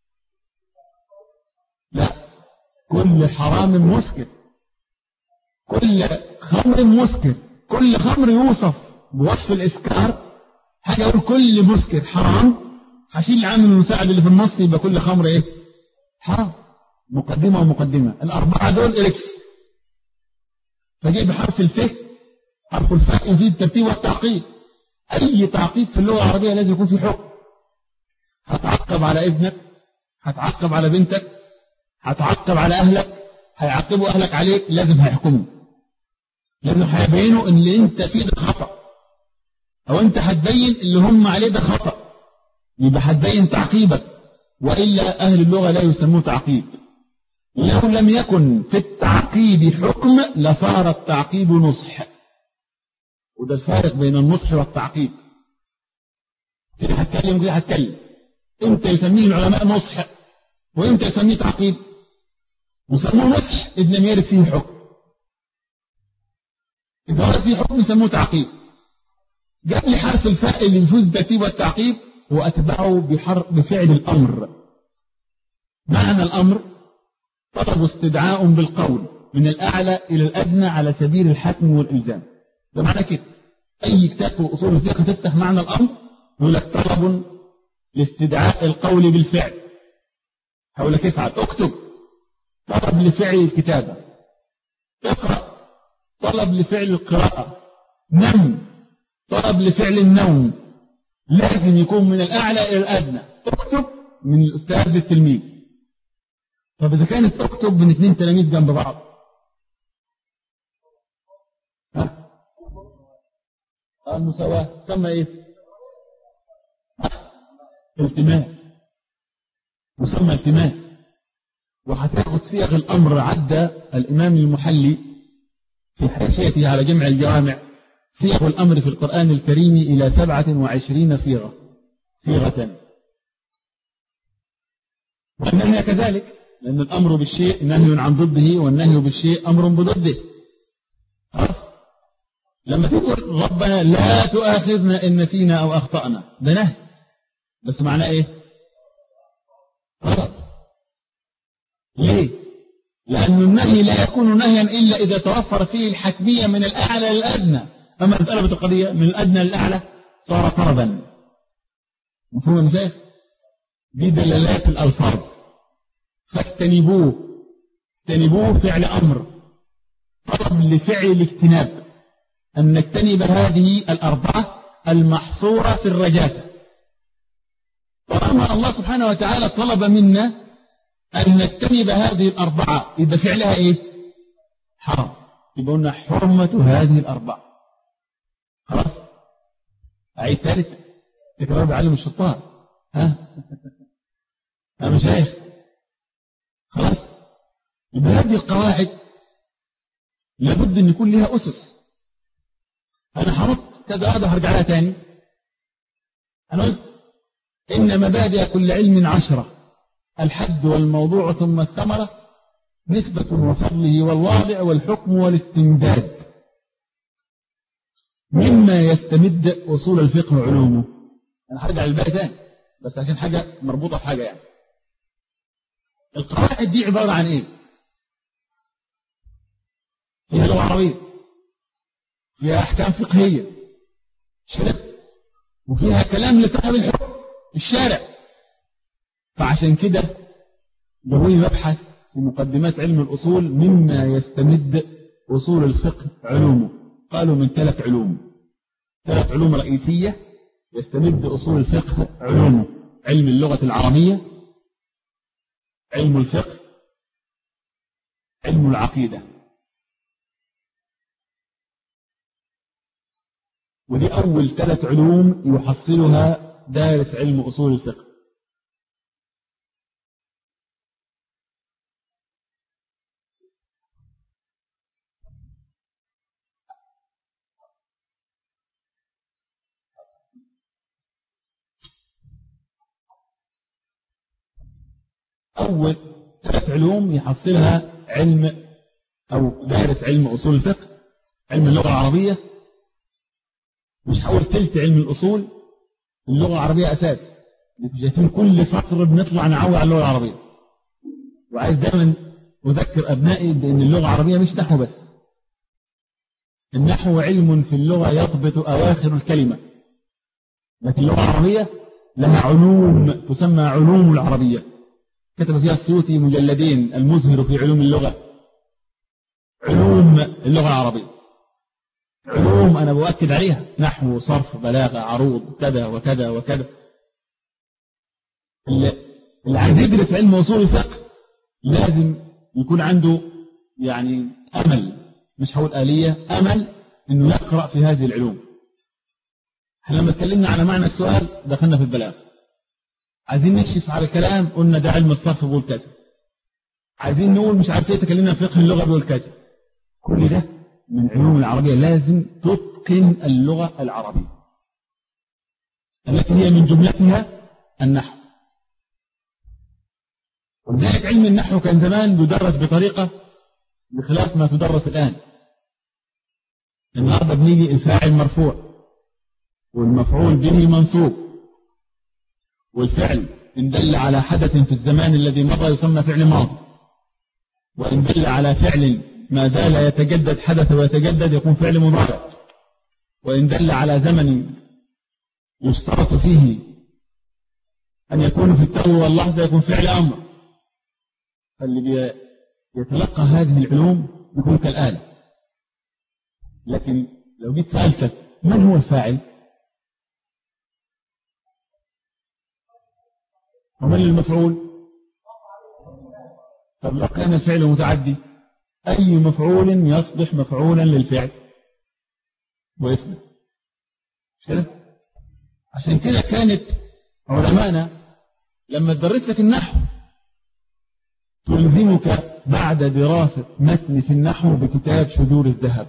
لا، كل حرام مسكر، كل خمر مسكر. كل خمر يوصف بوصف الإسكار، حاجة أقول كل مسكر حرام، هشيل العامل المساعد اللي في النص، يبقى كل خمر إيه؟ حرام. مقدمة ومقدمة، الأربعة دول إركس. فجيب حرف الف، حرف الفاء يفيد الترتيب والتعقيب. أي تعقيب في اللغة العربية لازم يكون في حكم. هتعقب على ابنك، هتعقب على بنتك، هتعقب على أهلك، هيعقبوا أهلك عليك، لازم هيحكموا، لازم هيبينوا إن اللي أنت فيه ده خطأ، أو أنت هتبين اللي هم عليه ده خطأ، يبقى هتبين تعقيبك. وإلا أهل اللغة لا يسموه تعقيب. لو لم يكن في التعقيب حكم لصار التعقيب نصح، وده الفارق بين النصح والتعقيب. كده هتكلم كده هتكلم، امتى يسميه العلماء نصح وامتى يسميه تعقيب؟ يسموه نصح إذ لم يرد فيه حكم، إذا ورد فيه حكم يسموه تعقيب. جاء لي حرف الفاء اللي يفيد الترتيب والتعقيب وأتبعه بحرف بفعل الأمر. معنى الأمر طلب استدعاء بالقول من الأعلى إلى الأدنى على سبيل الحتم والإلزام. ده معنى كده. أي كتاب في أصول الفقه تفتح معنى الأمر يقول لك طلب لاستدعاء القول بالفعل. هقول لك افعل، اكتب، طلب لفعل الكتابة، اقرأ، طلب لفعل القراءة، نم، طلب لفعل النوم. لازم يكون من الأعلى إلى الأدنى. اكتب من الأستاذ للتلميذ. طب إذا كانت اكتب من اثنين تلاميذ جنب بعض، ها؟ المساواة تسمى ايه؟ التماس، مسمى التماس. وهتاخد صيغ الأمر. عدى الإمام المحلي في حاشيته على جمع الجوامع صيغ الأمر في القرآن الكريم إلى سبعة وعشرين صيغة صيغة. والنهي كذلك، لأن الأمر بالشيء نهي عن ضده، والنهي بالشيء أمر بضده. خلاص؟ لما تقول ربنا لا تؤاخذنا إن نسينا أو أخطأنا، ده نهي، بس معناه إيه؟ غلط. ليه؟ لأن النهي لا يكون نهيا إلا إذا توفر فيه الحتمية من الأعلى للأدنى. أما مسألة القضية من الأدنى للأعلى صار طلبا. مفهوم المثال؟ دي دلالات الألفاظ. فاجتنبوه، اجتنبوه فعل أمر، طلب لفعل الاجتناب. أن نجتنب هذه الأربعة المحصورة في الرجاسة. طالما الله سبحانه وتعالى طلب منا أن نجتنب هذه الأربعة، يبقى فعلها إيه؟ حرام. يبقى قلنا حرمة هذه الأربعة. خلاص؟ أعيد ثالث تكرار بعلم الشطار. ها؟ أنا مش عايز. خلاص؟ يبقى هذه القواعد لابد أن يكون لها أسس. أنا حرمت كذا هذا هرجع لها تاني. أنا قلت إن مبادئ كل علم عشرة: الحد والموضوع ثم الثمرة، نسبة وفضله والواضع والحكم والاستمداد، مما يستمد أصول الفقه وعلومه. أنا هرجع للباقي تاني بس عشان حاجة مربوطة بحاجة. يعني القواعد دي عبارة عن إيه؟ فيها لغة عربية، فيها أحكام فقهية شرع، وفيها كلام لصاحب الحكم الشارع. فعشان كده جابوني مبحث في مقدمات علم الأصول مما يستمد أصول الفقه علومه. قالوا من ثلاث علوم، ثلاث علوم رئيسية يستمد أصول الفقه علومه: علم اللغة العربية، علم الفقه، علم العقيدة. ودي أول ثلاث علوم يحصلها دارس علم أصول الفقه. أول ثلاث علوم يحصلها علم أو دارس علم أصول الفقه: علم اللغة العربية. مش حاول تلت علم الأصول، اللغة العربية أساس. انتوا شايفين كل سطر بنطلع نعوي على اللغة العربية. وعايز دائما أذكر أبنائي بأن اللغة العربية مش نحو بس. النحو علم في اللغة يضبط أواخر الكلمة، لكن اللغة العربية لها علوم تسمى علوم العربية، كتب فيها السيوطي مجلدين: المزهر في علوم اللغة، علوم اللغة العربية. علوم أنا بؤكد عليها: نحو، صرف، بلاغة، عروض، كذا وكذا وكذا. اللي عايز يدرس علم أصول الفقه لازم يكون عنده يعني أمل، مش هقول آلية، أمل إنه يقرأ في هذه العلوم. احنا لما اتكلمنا على معنى السؤال دخلنا في البلاغة. عايزين نكشف على الكلام قلنا ده علم الصرف بيقول كذا. عايزين نقول مش عارف ايه تكلمنا في فقه اللغة بيقول كذا. كل ده من علوم العربية. لازم تتقن اللغة العربية التي هي من جملتها النحو. ولذلك علم النحو كان زمان يدرس بطريقة بخلاف ما تدرس الآن. النهارده بنيجي الفاعل مرفوع والمفعول به منصوب، والفعل إن دل على حدث في الزمان الذي مضى يسمى فعل ماضي، وإن دل على فعل ما زال يتجدد حدث ويتجدد يكون فعل مضارع، وإن دل على زمن يشترط فيه أن يكون في التو واللحظة يكون فعل أمر. فاللي يتلقى هذه العلوم يكون كالآلة. لكن لو جيت سألتك من هو الفاعل ومن المفعول؟ طب لو كان الفعل متعدي أي مفعول يصبح مفعولا للفعل ويثبت؟ مش كده؟ عشان كده كانت علماءنا لما تدرس لك النحو تلزمك بعد دراسة متن في النحو بكتاب شذور الذهب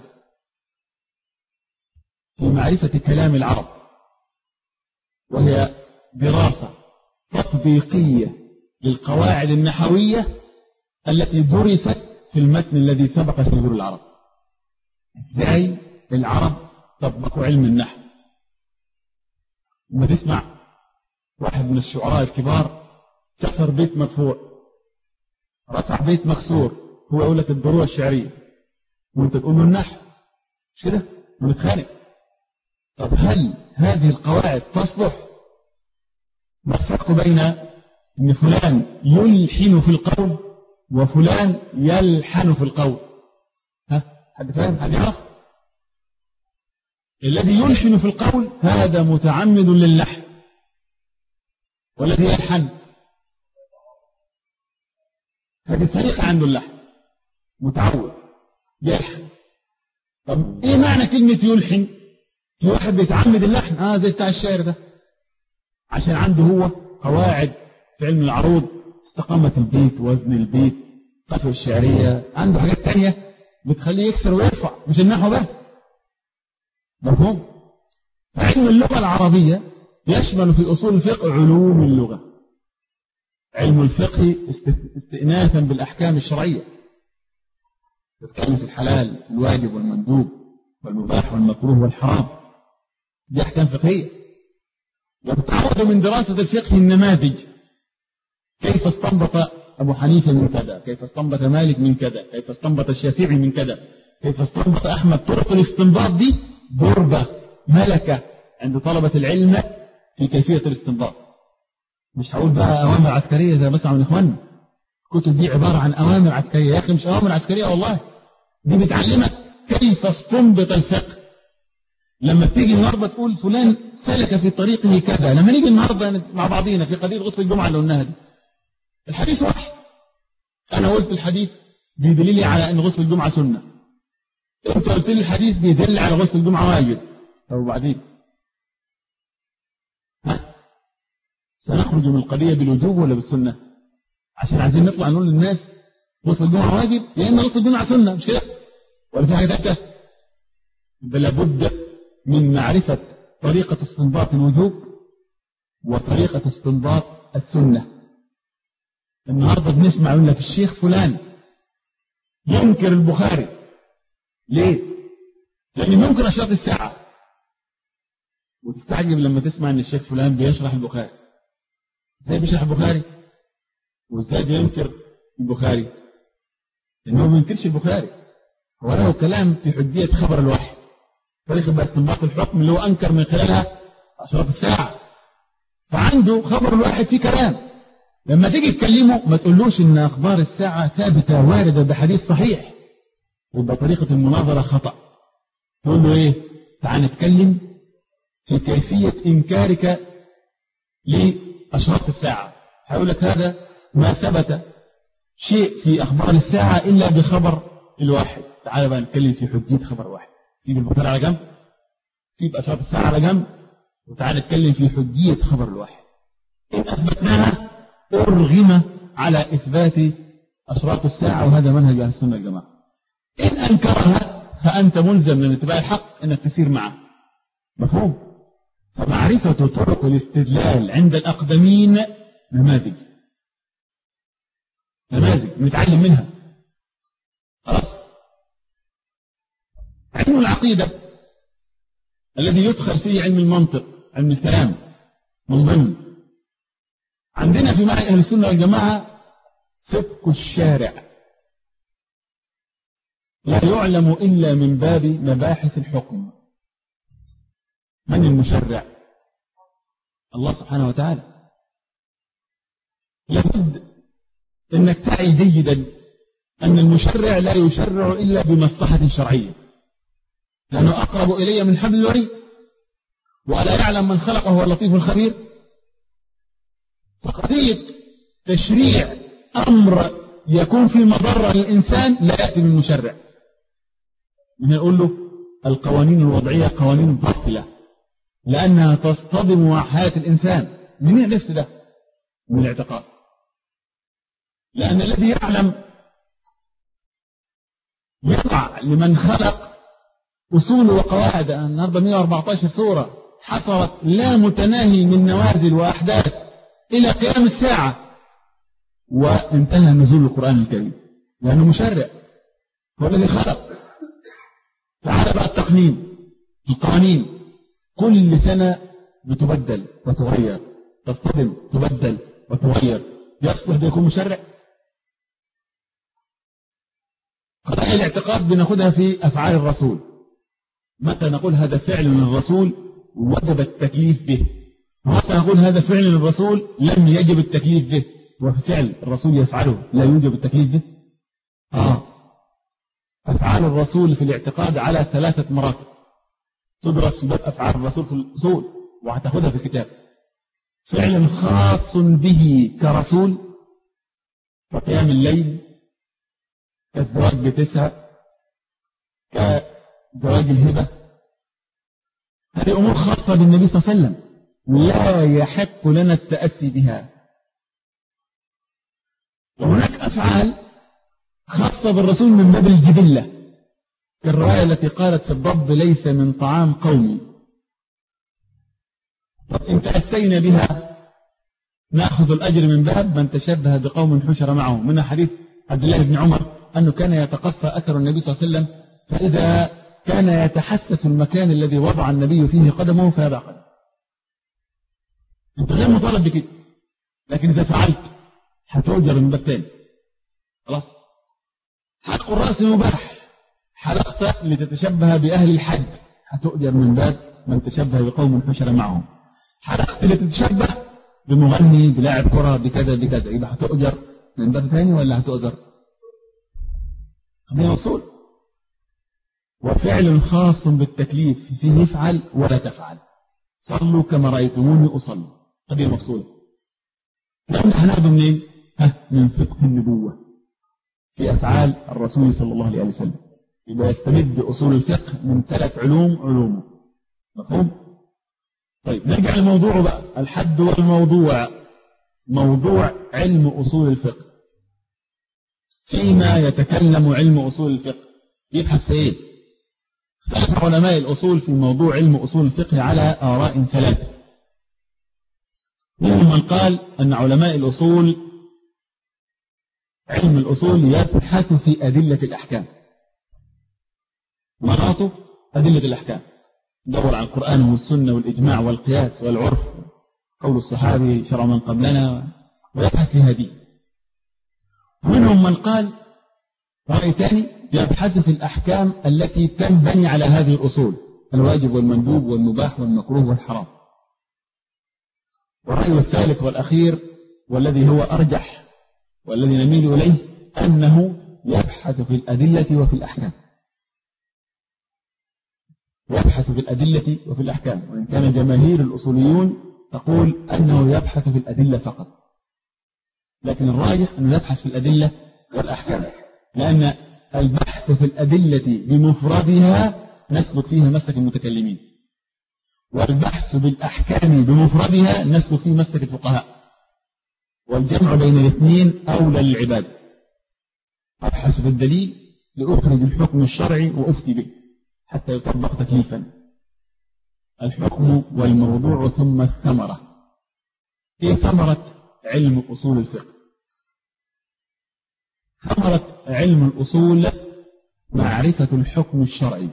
في معرفة كلام العرب، وهي دراسة تطبيقية للقواعد النحوية التي درست في المتن الذي سبق شذور العرب. ازاي العرب طبقوا علم النحو؟ لما تسمع واحد من الشعراء الكبار كسر بيت مرفوع، رفع بيت مكسور، هو يقول لك الضروره الشعريه وانت تقول له النحو، مش كده؟ ونتخانق. طب هل هذه القواعد تصلح؟ ما الفرق بين ان فلان يلحن في القول وفلان يلحن في القول؟ ها حد فاهم؟ حد يعرف؟ الذي يلحن في القول هذا متعمد للحن، والذي يلحن هذه طريقة عنده اللحن، متعود يلحن. طب ايه معنى كلمة يلحن؟ في واحد بيتعمد اللحن اه زي بتاع الشاعر ده، عشان عنده هو قواعد في علم العروض، استقامة البيت، وزن البيت، قافية الشعرية، عنده حاجات تانية بتخليه يكسر ويرفع، مش النحو بس. مفهوم؟ علم اللغة العربية يشمل في أصول الفقه علوم اللغة، علم الفقه استئناسا بالأحكام الشرعية، تتكلم في الحلال الواجب والمندوب والمباح والمكروه والحرام، دي أحكام فقهية. وتتعود من دراسة الفقه النماذج، كيف استنبط أبو حنيفة من كذا، كيف استنبط مالك من كذا، كيف استنبط الشافعي من كذا، كيف استنبط أحمد. طرق الاستنباط دي ضربة ملكة عند طلبة العلم في كيفية الاستنباط. مش هقول بقى أوامر عسكرية زي بسمع من إخواننا، الكتب دي عبارة عن أوامر عسكرية. يا أخي مش أوامر عسكرية والله، دي بتعلمك كيف استنبط الفقه. لما تيجي النهارده تقول فلان سلك في طريقه كذا، لما نيجي النهارده مع بعضينا في قضية غسل الجمعة اللي قلناها دي، الحديث واحد، أنا قلت الحديث بيدلني على أن غسل الجمعة سنة، أنت قلت لي الحديث بيدل على غسل الجمعة واجب. طب وبعدين؟ ها؟ سنخرج من القضية بالوجوب ولا بالسنة؟ عشان عايزين نطلع نقول للناس غسل الجمعة واجب لأن غسل الجمعة سنة، مش كده؟ ولا في حاجة تانية؟ بل لابد من معرفة طريقة استنباط الوجوب وطريقة استنباط السنة. النهارده بنسمع يقول لك الشيخ فلان ينكر البخاري، ليه؟ لأن ممكن أشراط الساعة، وتستعجب لما تسمع أن الشيخ فلان بيشرح البخاري. إزاي بيشرح البخاري؟ وإزاي بينكر البخاري؟ لأنه ما بينكرش البخاري، هو له كلام في حجية خبر الوحي، طريقة بقى استنباط الحكم اللي هو أنكر من خلالها أشراط الساعة. فعنده خبر الواحد فيه كلام، لما تيجي تكلمه ما تقولوش إن أخبار الساعة ثابتة واردة بحديث صحيح، يبقى طريقة المناظرة خطأ. تقول له إيه؟ تعال نتكلم في كيفية إنكارك لأشراط الساعة. هقول لك هذا ما ثبت شيء في أخبار الساعة إلا بخبر الواحد. تعال بقى نتكلم في حجية خبر واحد، سيب البخاري على جنب، سيب أشراط الساعة على جنب، وتعال نتكلم في حجية خبر الواحد. إن أثبتناها أرغم على إثبات أشراط الساعة، وهذا منهج أهل السنة والجماعة. إن أنكرها فأنت ملزم من اتباع الحق أنك تسير معه. مفهوم؟ فمعرفة طرق الاستدلال عند الأقدمين نماذج نماذج نتعلم منها. خلاص. علم العقيدة الذي يدخل فيه علم المنطق، علم الكلام من ضمن، عندنا في معهد أهل السنة والجماعة صدق الشارع لا يعلم إلا من باب مباحث الحكم. من المشرع؟ الله سبحانه وتعالى. لابد أنك تعي جيدا أن المشرع لا يشرع إلا بمصلحة شرعية، لأنه أقرب إلي من حبل الوريد، وألا يعلم من خلقه هو اللطيف الخبير. فقضية تشريع أمر يكون في مضرة للإنسان لا يأتي من المشرع. من يقول له القوانين الوضعية قوانين باطلة لأنها تصطدم مع حياة الإنسان. من نفس ده؟ من الاعتقاد. لأن الذي يعلم يقع لمن خلق أصول وقواعد. النهارده مئة وأربعة عشر سورة حصرت لا متناهي من نوازل وأحداث إلى قيام الساعة، وانتهى نزول القرآن الكريم لأنه مشرع، هو الذي خلق. تعالى بقى التقنين، القوانين كل سنة بتبدل وتغير، تصطدم، تبدل وتغير. يصلح ده يكون مشرع؟ قضايا الاعتقاد بناخدها في أفعال الرسول. متى نقول هذا فعل من الرسول وجب التكليف به، ومتى نقول هذا فعل من الرسول لم يجب التكليف به، وفعل الرسول يفعله لا يوجب التكليف به. آه. أفعال الرسول في الاعتقاد على ثلاثة مراتب. تدرس في باب أفعال الرسول في الأصول وهتاخدها في الكتاب. فعل خاص به كرسول كقيام الليل، كالزواج بتسع، كزواج الهبة، هذه أمور خاصة بالنبي صلى الله عليه وسلم لا يحق لنا التأسي بها. وهناك أفعال خاصة بالرسول من باب الجبلة، كالرواية التي قالت في الضب ليس من طعام قومي. طب إن تأسينا بها نأخذ الأجر من باب من تشبه بقوم حشر معه، من حديث عبد الله بن عمر أنه كان يتقفى أثر النبي صلى الله عليه وسلم، فإذا كان يتحسس المكان الذي وضع النبي فيه قدمه فيضع قدمه. أنت غير مطالب بكده، لكن إذا فعلت هتؤجر من باب تاني. خلاص. حلق الرأس مباح، حلقت لتتشبه بأهل الحج هتؤجر من باب من تشبه بقوم حشر معهم. حلقت لتتشبه بمغني بلاعب كرة بكذا بكذا، يبقى هتؤجر من باب ثاني ولا هتؤجر؟ هذا مقصود. وفعل خاص بالتكليف فيه يفعل ولا تفعل. صلوا كما رأيتموني أصلي، هذا مقصود. لأن هناخده منين؟ ها من صدق النبوة في أفعال الرسول صلى الله عليه وسلم. يبقى يستمد بأصول الفقه من ثلاث علوم علومه. مفهوم؟ طيب نرجع للموضوع بقى، الحد والموضوع. موضوع علم أصول الفقه، فيما يتكلم علم أصول الفقه يبحث في إيه؟ اختلف علماء الأصول في موضوع علم أصول الفقه على آراء ثلاثة. منهم من قال أن علماء الأصول علم الأصول يبحث في أدلة الأحكام، مناطه أدلة الأحكام، دور على القرآن والسنة والإجماع والقياس والعرف، قول الصحابي شرع من قبلنا، ويبحث في هذه. منهم من قال رأي ثاني يبحث في الأحكام التي تنبني على هذه الأصول، الواجب والمندوب والمباح والمكروه والحرام. والرأي الثالث والأخير والذي هو أرجح والذي نميل إليه أنه يبحث في الأدلة وفي الأحكام، يبحث في الأدلة وفي الأحكام، وإن كان جماهير الأصوليون تقول أنه يبحث في الأدلة فقط، لكن الراجح أنه يبحث في الأدلة والأحكام، لأن البحث في الأدلة بمفردها نسلك فيه مسلك المتكلمين، والبحث بالأحكام بمفردها نسلك فيه مسلك الفقهاء، والجمع بين الاثنين أولى للعباد. أبحث في الدليل لأخرج الحكم الشرعي وأفتي به حتى يطبق تكليفا. الحكم والموضوع ثم الثمرة. إيه ثمرة علم أصول الفقه؟ ثمرة علم الأصول معرفة الحكم الشرعي،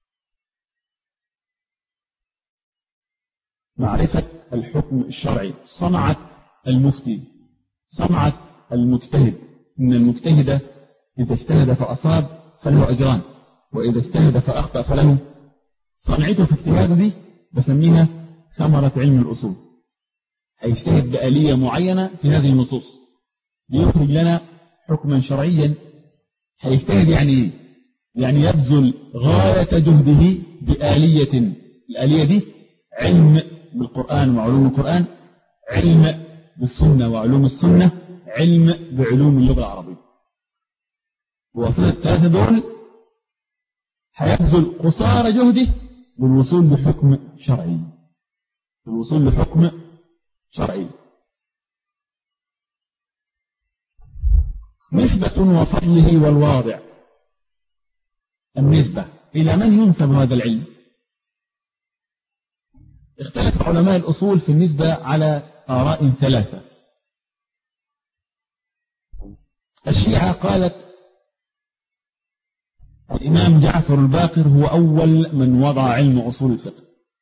معرفة الحكم الشرعي. صنعت المفتي، صنعت المجتهد، إن المجتهد إذا اجتهد فأصاب فله أجران، وإذا اجتهد فأخطأ فله. صنعته في اجتهاده دي بسميها ثمرة علم الأصول. هيجتهد بآلية معينة في هذه النصوص ليخرج لنا حكما شرعيا. هيجتهد يعني إيه؟ يعني يبذل غاية جهده بآلية. الآلية دي علم بالقرآن وعلوم القرآن، علم بالسنة وعلوم السنة، علم بعلوم اللغة العربية. ووصلت الثلاثة دول هيبذل قصارى جهده للوصول بحكم شرعي، للوصول لحكم شرعي. نسبة وفضله والواضع. النسبة إلى من ينسب هذا العلم؟ اختلف علماء الأصول في النسبة على آراء ثلاثة. الشيعة قالت الإمام جعفر الباقر هو أول من وضع علم أصول الفقه،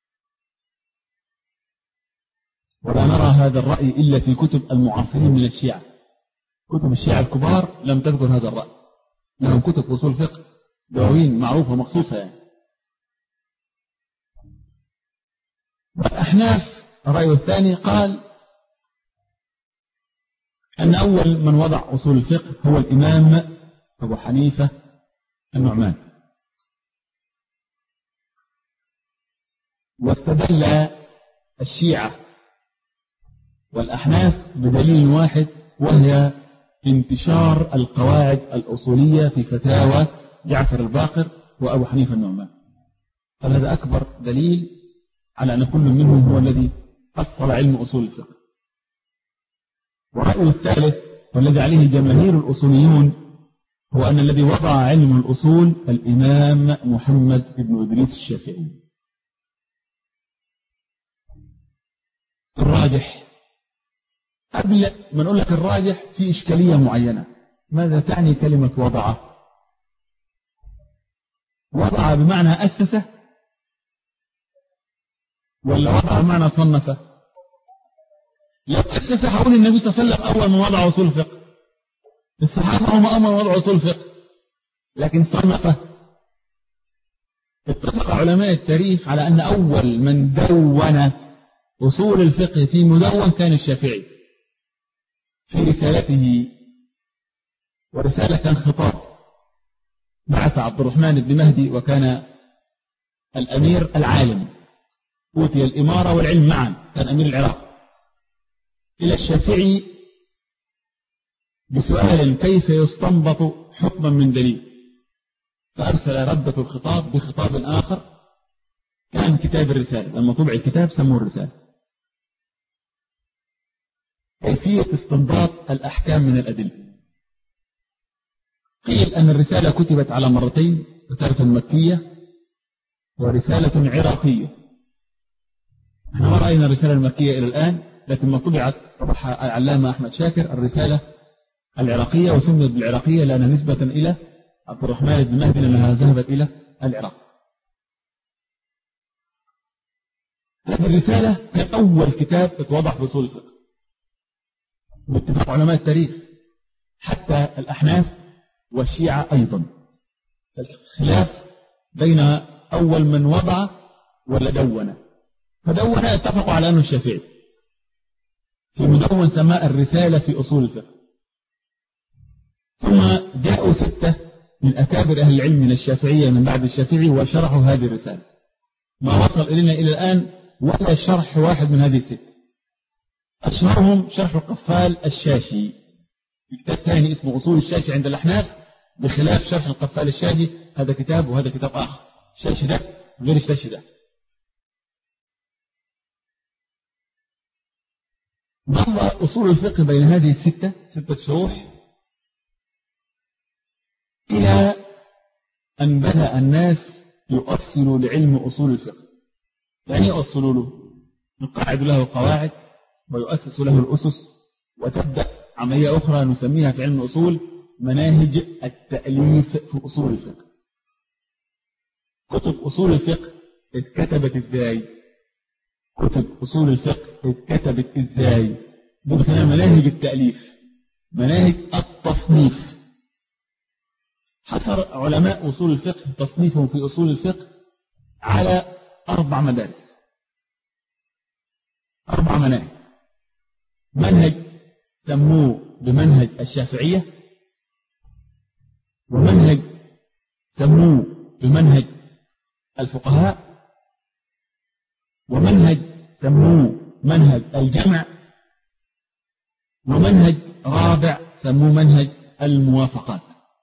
ولا نرى هذا الرأي إلا في كتب المعاصرين من الشيعة. كتب الشيعة الكبار لم تذكر هذا الرأي، لهم كتب أصول فقه دواوين معروفة مخصوصة يعني. والأحناف الرأي الثاني قال أن أول من وضع أصول الفقه هو الإمام أبو حنيفة النعمان. واستدل الشيعة والأحناف بدليل واحد، وهي انتشار القواعد الأصولية في فتاوى جعفر الباقر وأبو حنيفة النعمان. فهذا أكبر دليل على أن كل منهم هو الذي أصل علم أصول الفقه. والرأي الثالث والذي عليه جماهير الأصوليون هو أن الذي وضع علم الأصول الإمام محمد بن إدريس الشافعي. الراجح، قبل ما نقول لك الراجح في إشكالية معينة. ماذا تعني كلمة وضع؟ وضع بمعنى أسس ولا وضع بمعنى صنف؟ لو أسس هقول النبي صلى الله عليه وسلم أول من وضع أصول الفقه، الصحابة هم أول من وضعوا أصول الفقه، لكن صنف. اتفق علماء التاريخ على أن أول من دون أصول الفقه في مدون كان الشافعي في رسالته، ورسالة كان خطاب. بعث عبد الرحمن بن مهدي وكان الأمير العالم، أوتي الإمارة والعلم معا، كان أمير العراق، إلى الشافعي بسؤال كيف يستنبط حكما من دليل، فأرسل ردة الخطاب بخطاب آخر كان كتاب الرسالة. لما طبع الكتاب سموه الرسالة. كيفية استنباط الأحكام من الأدلة. قيل أن الرسالة كتبت على مرتين، رسالة مكية ورسالة عراقية. احنا ما رأينا الرسالة المكية إلى الآن، لكن ما طبعت طبعها العلامة أحمد شاكر الرسالة العراقية، وسميت بالعراقية لأنها نسبة إلى عبد الرحمن بن مهدي لأنها ذهبت إلى العراق. هذه الرسالة كان أول كتاب اتوضع في أصول الفقه باتفاق علماء التاريخ، حتى الأحناف والشيعة أيضا. الخلاف بين أول من وضع ولا دون. فدون اتفقوا على أنه الشافعي، في مدون سماء الرسالة في أصول الفقه. ثم جاءوا ستة من أكابر أهل العلم من الشافعية من بعد الشافعي وشرحوا هذه الرسالة. ما وصل إلينا إلى الآن ولا شرح واحد من هذه الستة. أشهرهم شرح القفال الشاشي، كتاب ثاني اسمه أصول الشاشي عند الأحناف، بخلاف شرح القفال الشاشي، هذا كتاب وهذا كتاب آخر. الشاشي ده غير الشاشي ده. مر أصول الفقه بين هذه الستة ستة شروح إلى أن بدأ الناس يؤصلوا لعلم أصول الفقه. يعني يؤصلوا له، نقعد له قواعد ويؤسس له الأسس، وتبدأ عملية أخرى نسميها في علم الأصول مناهج التأليف في أصول الفقه. كتب أصول الفقه اتكتبت إزاي؟ كتب أصول الفقه اتكتبت إزاي؟ دي بسميها مناهج التأليف، مناهج التصنيف. حصر علماء أصول الفقه تصنيفهم في أصول الفقه على أربع مدارس، أربع مناهج. منهج سموه بمنهج الشافعية، ومنهج سموه بمنهج الفقهاء، ومنهج سموه منهج الجمع، ومنهج رابع سموه منهج الموافقات.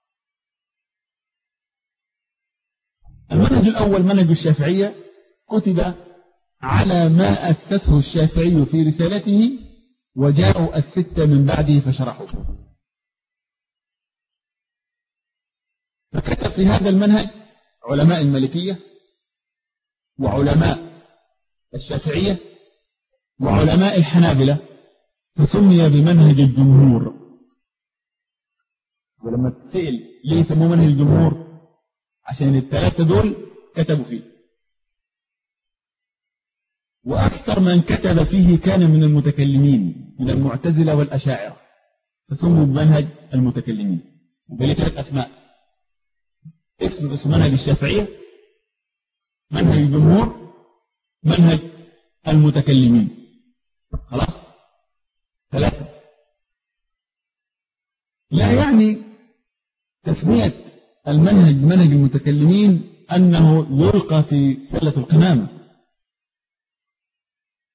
المنهج الأول منهج الشافعية كتب على ما أسسه الشافعي في رسالته، وجاءوا الستة من بعده فشرحوه. فكتب في هذا المنهج علماء المالكية وعلماء الشافعية وعلماء الحنابلة، فسمي بمنهج الجمهور. ولما تسأل ليه سموه منهج الجمهور؟ عشان الثلاثة دول كتبوا فيه، وأكثر من كتب فيه كان من المتكلمين من المعتزلة والأشاعرة، فسموا بمنهج المتكلمين. وبالي ثلاث أسماء: اسم اسم منهج الشافعية، منهج الجمهور، منهج المتكلمين. خلاص ثلاثة. لا يعني تسمية المنهج منهج المتكلمين أنه يلقى في سلة القمامة،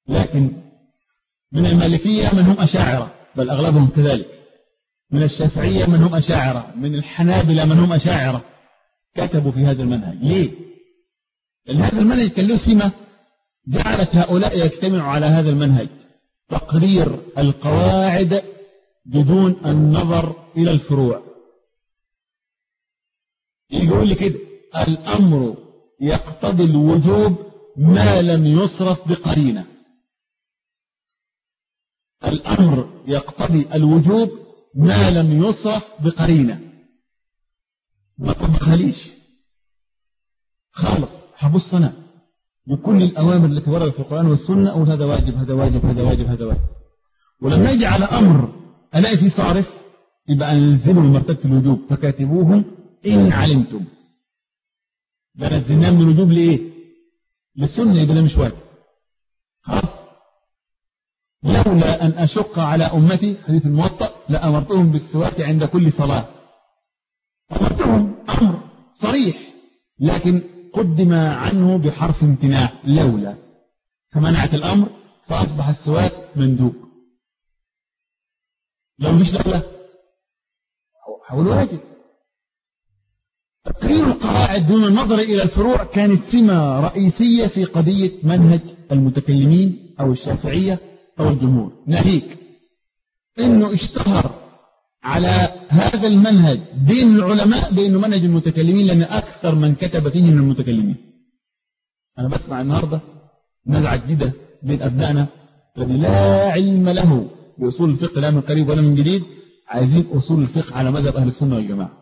لكن من المالكية من هم أشاعرة، بل أغلبهم كذلك، من الشافعية من هم أشاعرة، من الحنابلة من هم أشاعرة، كتبوا في هذا المنهج. ليه؟ لأن هذا المنهج كان له سمة جعلت هؤلاء يجتمعوا على هذا المنهج، تقرير القواعد بدون النظر إلى الفروع. يقول لي كده: الأمر يقتضي الوجوب ما لم يصرف بقرينة. الأمر يقتضي الوجوب ما لم يصرف بقرينة. ما تبخليش خالص، هبص أنا بكل الأوامر التي وردت في القرآن والسنة أقول هذا واجب هذا واجب هذا واجب هذا واجب. ولما يجي على أمر ألاقي فيه صارف يبقى أنزله مرتبة الوجوب، فكاتبوهم إن علمتم. بنزلناه من الوجوب لإيه؟ للسنة، يبقى ده مش واجب خلاص. لولا أن أشق على أمتي، حديث الموطأ، لأمرتهم بالسواك عند كل صلاة. أمرتهم أمر صريح لكن قدم عنه بحرف امتناع، لولا، فمنعت الأمر فأصبح السواك مندوب. لو مش لولا حول واجب. تقرير القواعد دون النظر إلى الفروع كانت سمة رئيسية في قضية منهج المتكلمين أو الشافعية أو الجمهور، ناهيك إنه اشتهر على هذا المنهج بين العلماء بأنه منهج المتكلمين، لأن أكثر من كتب فيه من المتكلمين. أنا بسمع النهاردة نزعة جديدة بين أبنائنا الذي لا علم له بأصول الفقه لا من قريب ولا من جديد، عايزين أصول الفقه على مذهب أهل السنة والجماعة.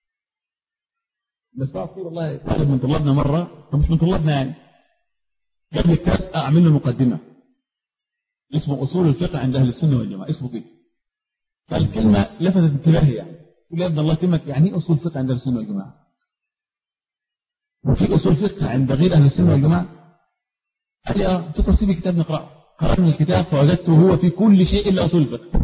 بس كتير والله، طالب من طلابنا مرة، طب مش من طلابنا يعني، جاب لي كتاب أعمل له مقدمة اسمه أصول الفقه عند أهل السنة والجماعة، اسمه كده. فالكلمة لفتت انتباهي، يعني قلت له يا ابن الله كلمك يعني ايه أصول فقه عند أهل السنة والجماعة؟ وفي أصول فقه عند غير أهل السنة والجماعة؟ قال لي اه. قلت له سيب الكتاب نقرأه. قرأت من الكتاب فوجدته هو في كل شيء إلا أصول الفقه.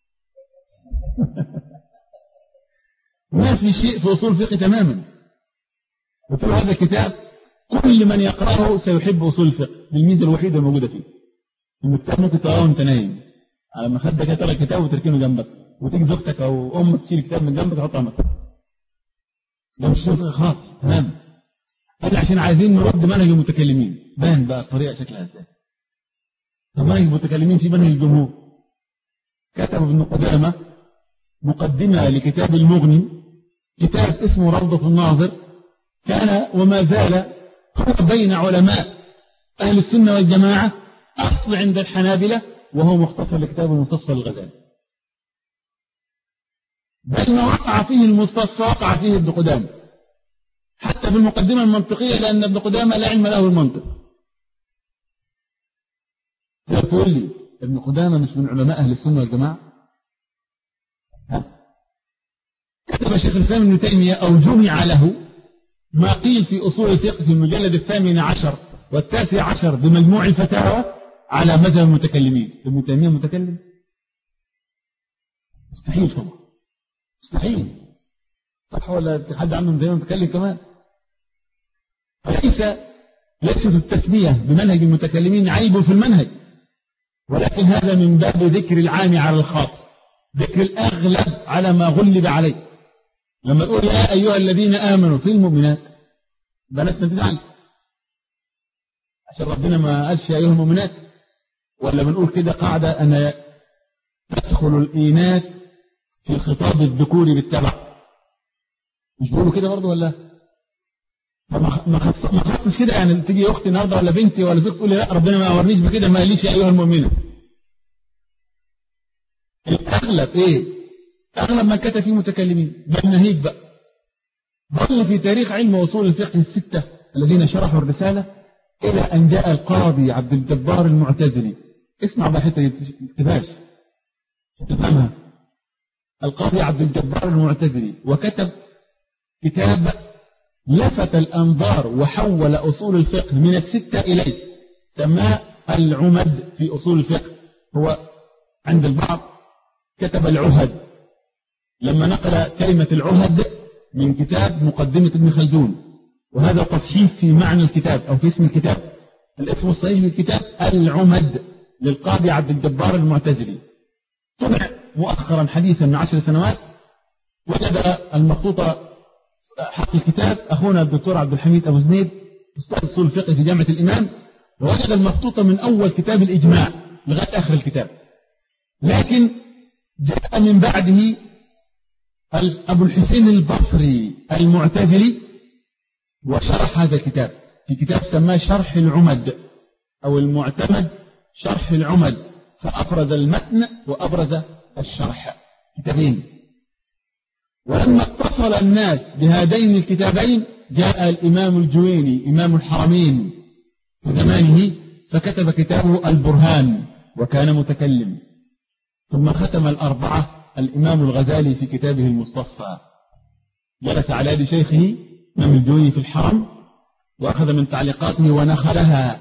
ما في شيء في أصول الفقه تماما. قلت له هذا الكتاب كل من يقرأه سيحب أصول الفقه، الميزة الوحيدة الموجودة فيه إن الكتاب ممكن تقرأه وأنت نايم على ما خدك ترى الكتاب وتركنه جنبك، وتيجي زوجتك أو أمك تشيل الكتاب من جنبك تحطها مكانك. ده مش أصول فقه خالص تمام. قال عشان عايزين نرد منهج المتكلمين، بان بقى الطريقة شكلها ازاي. طب منهج المتكلمين في منهج الجمهور. كتب ابن قدامة مقدمة لكتاب المغني، كتاب اسمه روضة الناظر، كان وما زال هو بين علماء أهل السنة والجماعة أصل عند الحنابلة، وهو مختصر لكتاب المستصفى للغزالي. بل ما وقع فيه المستصفى وقع فيه ابن قدامة حتى بالمقدمة المنطقية، لأن ابن قدامة لا علم له المنطق. تقول لي ابن قدامة مش من علماء أهل السنة والجماعة؟ ها؟ كتب شيخ الإسلام ابن تيمية أو جمع له ما قيل في أصول الفقه في المجلد الثامن عشر والتاسع عشر بمجموع الفتاوى على مذهب المتكلمين. ابن تيمية متكلم؟ مستحيل طبعا، مستحيل. صح ولا حد عنده ابن متكلم كمان؟ فليس ليست التسمية بمنهج المتكلمين عيب في المنهج، ولكن هذا من باب ذكر العام على الخاص، ذكر الأغلب على ما غلب عليه. لما تقول يا أيها الذين آمنوا في المؤمنات، بناتنا تزعل عشان ربنا ما قالش يا أيها المؤمنات، ولا بنقول كده قاعدة أن تدخل الإيناث في الخطاب الذكوري بالتبع، مش بيقولوا كده برضه ولا ما خصصش كده؟ يعني تيجي أختي النهارده ولا بنتي ولا زوجتي تقول لي لا ربنا ما أمرنيش بكده، ما قاليش يا أيها المؤمنات. الأغلب إيه؟ أغلب ما كتب فيه متكلمين. بل ناهيك بقى، ظل في تاريخ علم وصول الفقه الستة الذين شرحوا الرسالة إلى أن جاء القاضي عبد الجبار المعتزلي. اسمع بقى حتى تباش تفهمها. القاضي عبد الجبار المعتزلي، وكتب كتاب لفت الأنظار وحول أصول الفقه من الستة إليه، سماه العمد في أصول الفقه. هو عند البعض كتب العهد لما نقل كلمة العهد من كتاب مقدمة ابن خلدون، وهذا تصحيف في معنى الكتاب أو في اسم الكتاب، الاسم الصحيح للكتاب العمد للقاضي عبد الجبار المعتزلي. طبع مؤخرا حديثا من عشر سنوات. وجد المخطوطة حق الكتاب أخونا الدكتور عبد الحميد أبو زنيد أستاذ أصول الفقه في جامعة الإمام، ووجد المخطوطة من أول كتاب الإجماع لغاية آخر الكتاب. لكن جاء من بعده أبو الحسين البصري المعتزلي وشرح هذا الكتاب في كتاب سماه شرح العمد أو المعتمد شرح العمد، فأفرز المتن وأبرز الشرح، كتابين. ولما اتصل الناس بهذين الكتابين جاء الإمام الجويني إمام الحرمين في زمانه فكتب كتابه البرهان وكان متكلم. ثم ختم الأربعة الإمام الغزالي في كتابه المستصفى، جلس على يد شيخه الإمام الجويني في الحرم وأخذ من تعليقاته ونخلها،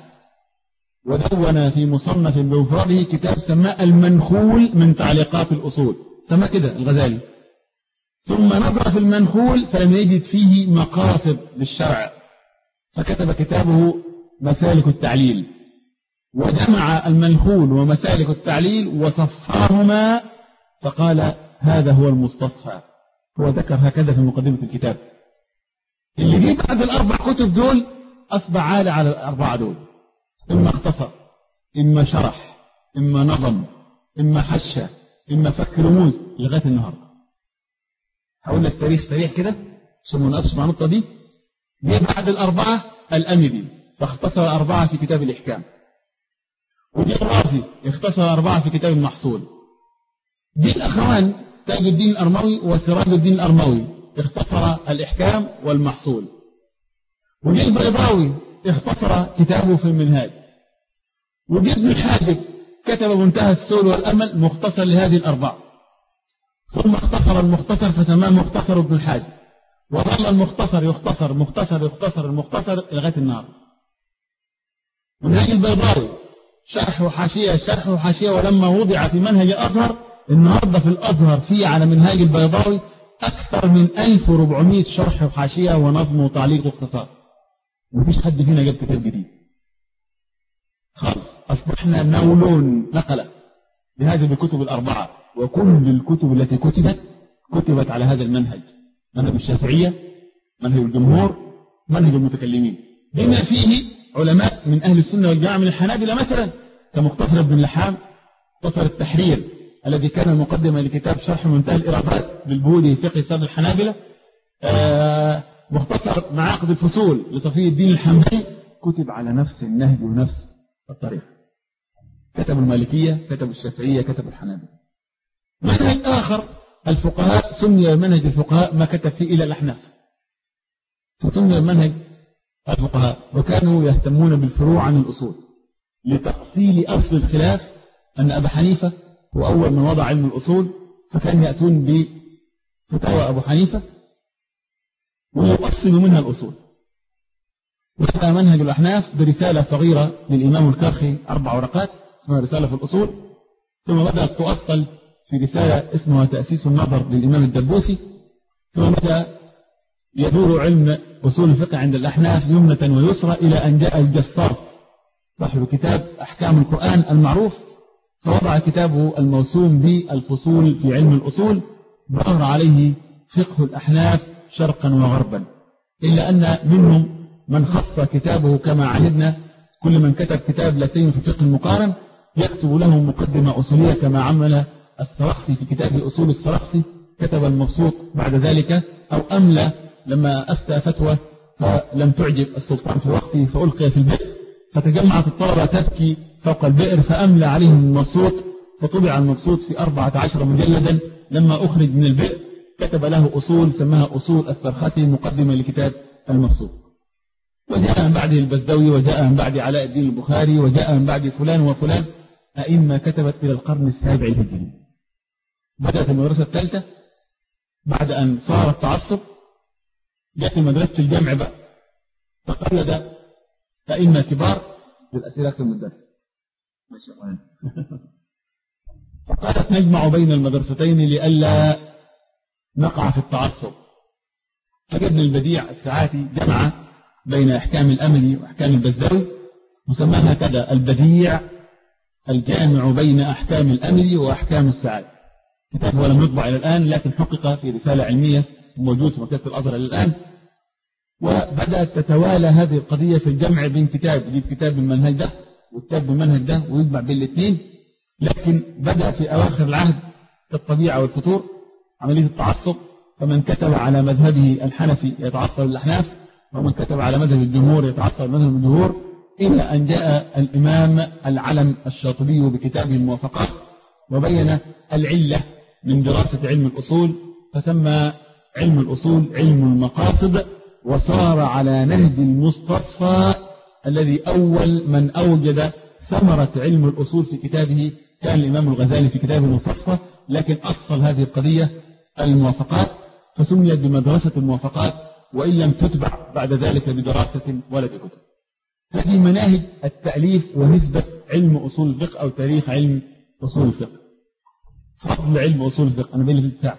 ودون في مصنف بمفرده كتاب سماه المنخول من تعليقات الأصول، سماه كده الغزالي. ثم نظر في المنخول فلم يجد فيه مقاصد للشرع فكتب كتابه مسالك التعليل، وجمع المنخول ومسالك التعليل وصفاهما فقال هذا هو المستصفى. هو ذكر هكذا في مقدمة الكتاب. اللي جه بعد الأربع كتب دول أصبح عالي على الأربعة دول، إما اختصر إما شرح إما نظم إما حشى إما فك رموز لغاية النهارده. هقول لك تاريخ سريع كده ثم نقص مع النقطة دي. جه بعد الأربعة الأمدي فاختصر أربعة في كتاب الإحكام، وجه الرازي اختصر أربعة في كتاب المحصول. جه الأخوان تاج الدين الأرموي وسراج الدين الأرموي اختصر الإحكام والمحصول. وجه البيضاوي اختصر كتابه في المنهاج. وجه ابن الحاجب كتب منتهى السؤل والأمل مختصر لهذه الأربعة. ثم اختصر المختصر فسماه مختصر ابن الحاجب، وظل المختصر يختصر مختصر يختصر المختصر لغاية النهار. منهاج البيضاوي شرح وحاشية شرح وحاشية، ولما وضع في منهج الأزهر النهارده في الأزهر في على منهاج البيضاوي أكثر من ألف وأربعمائة شرح وحاشية ونظم وتعليق واختصار. مفيش حد فينا جاب كتاب جديد خالص. أصبحنا نولون نقلة بهذه الكتب الأربعة، وكل الكتب التي كتبت كتبت على هذا المنهج، منهج الشافعية منهج الجمهور منهج المتكلمين، بما فيه علماء من أهل السنة والجماعة من الحنابلة مثلا كمختصر ابن اللحام، مختصر التحرير الذي كان مقدمة لكتاب شرح منتهى الإرادات للبودي فقه صدر الحنابلة، آه مختصر معاقد الفصول لصفي الدين الحنبلي كتب على نفس النهج ونفس الطريقة. كتب المالكية كتب الشافعية كتب الحنابلة. منهج آخر الفقهاء سمي منهج الفقهاء ما كتب فيه إلى الأحناف، فسمي منهج الفقهاء، وكانوا يهتمون بالفروع عن الأصول لتأصيل أصل الخلاف أن أبا حنيفة هو أول من وضع علم الأصول، فكان يأتون بفتاوى أبو حنيفة ويؤصل منها الأصول. وكان منهج الأحناف برسالة صغيرة للإمام الكرخي أربع ورقات اسمها رسالة في الأصول، ثم بدأت تؤصل في رسالة اسمها تأسيس النظر للإمام الدبوسي، ثم بدأ يدور علم أصول الفقه عند الأحناف يمنة ويسرى إلى أن جاء الجصاص صاحب كتاب أحكام القرآن المعروف، فوضع كتابه الموسوم بالفصول في علم الأصول، ظهر عليه فقه الأحناف شرقا وغربا، إلا أن منهم من خص كتابه كما عهدنا كل من كتب كتاب لا سيما في الفقه المقارن يكتب له مقدمة أصولية كما عمل السرخسي في كتاب أصول السرخسي، كتب المبسوط بعد ذلك، أو أملى لما أفتى فتوى فلم تعجب السلطان في وقته فألقي في البئر، فتجمعت الطلبة تبكي فوق البئر فأملى عليهم المبسوط، فطبع المبسوط في أربعة عشر مجلدا. لما أخرج من البئر كتب له أصول سماها أصول السرخسي مقدمة لكتاب المبسوط. وجاء من بعده البزدوي، وجاء من بعد علاء الدين البخاري، وجاء من بعد فلان وفلان، أئمة كتبت إلى القرن السابع الهجري. بدأت المدرسة الثالثة بعد أن صار التعصب، جاءت مدرسة الجامع بقى، تقلد أئمة كبار بالأسئلة المدرسة ما شاء الله. فقالت نجمع بين المدرستين لئلا نقع في التعصب، فجبنا البديع الساعاتي جمع بين أحكام الأملي وأحكام البزدوي، مسماها كذا البديع الجامع بين أحكام الأمر وأحكام السعادة. كتاب هو لم يطبع إلى الآن لكن حقق في رسالة علمية موجود في مكتبة الأزهر إلى الآن. وبدأت تتوالى هذه القضية في الجمع بين كتاب يجيب كتاب بالمنهج ده وكتاب بالمنهج ده ويجمع بين الاثنين، لكن بدأ في أواخر العهد كالطبيعة والفطور عملية التعصب، فمن كتب على مذهبه الحنفي يتعصب للأحناف ومن كتب على مذهب الجمهور يتعصب لمذهب الجمهور، إلى أن جاء الإمام العلم الشاطبي بكتابه الموافقات وبين العلة من دراسة علم الأصول، فسمى علم الأصول علم المقاصد، وصار على نهج المستصفى الذي أول من أوجد ثمرة علم الأصول في كتابه كان الإمام الغزالي في كتابه المستصفى، لكن أصل هذه القضية الموافقات فسميت بمدرسة الموافقات وإن لم تتبع بعد ذلك بدراسة ولا بكتب. هذه مناهج التأليف ونسبة علم أصول الفقه أو تاريخ علم أصول الفقه. فضل علم أصول الفقه أنا بين ثلث ساعة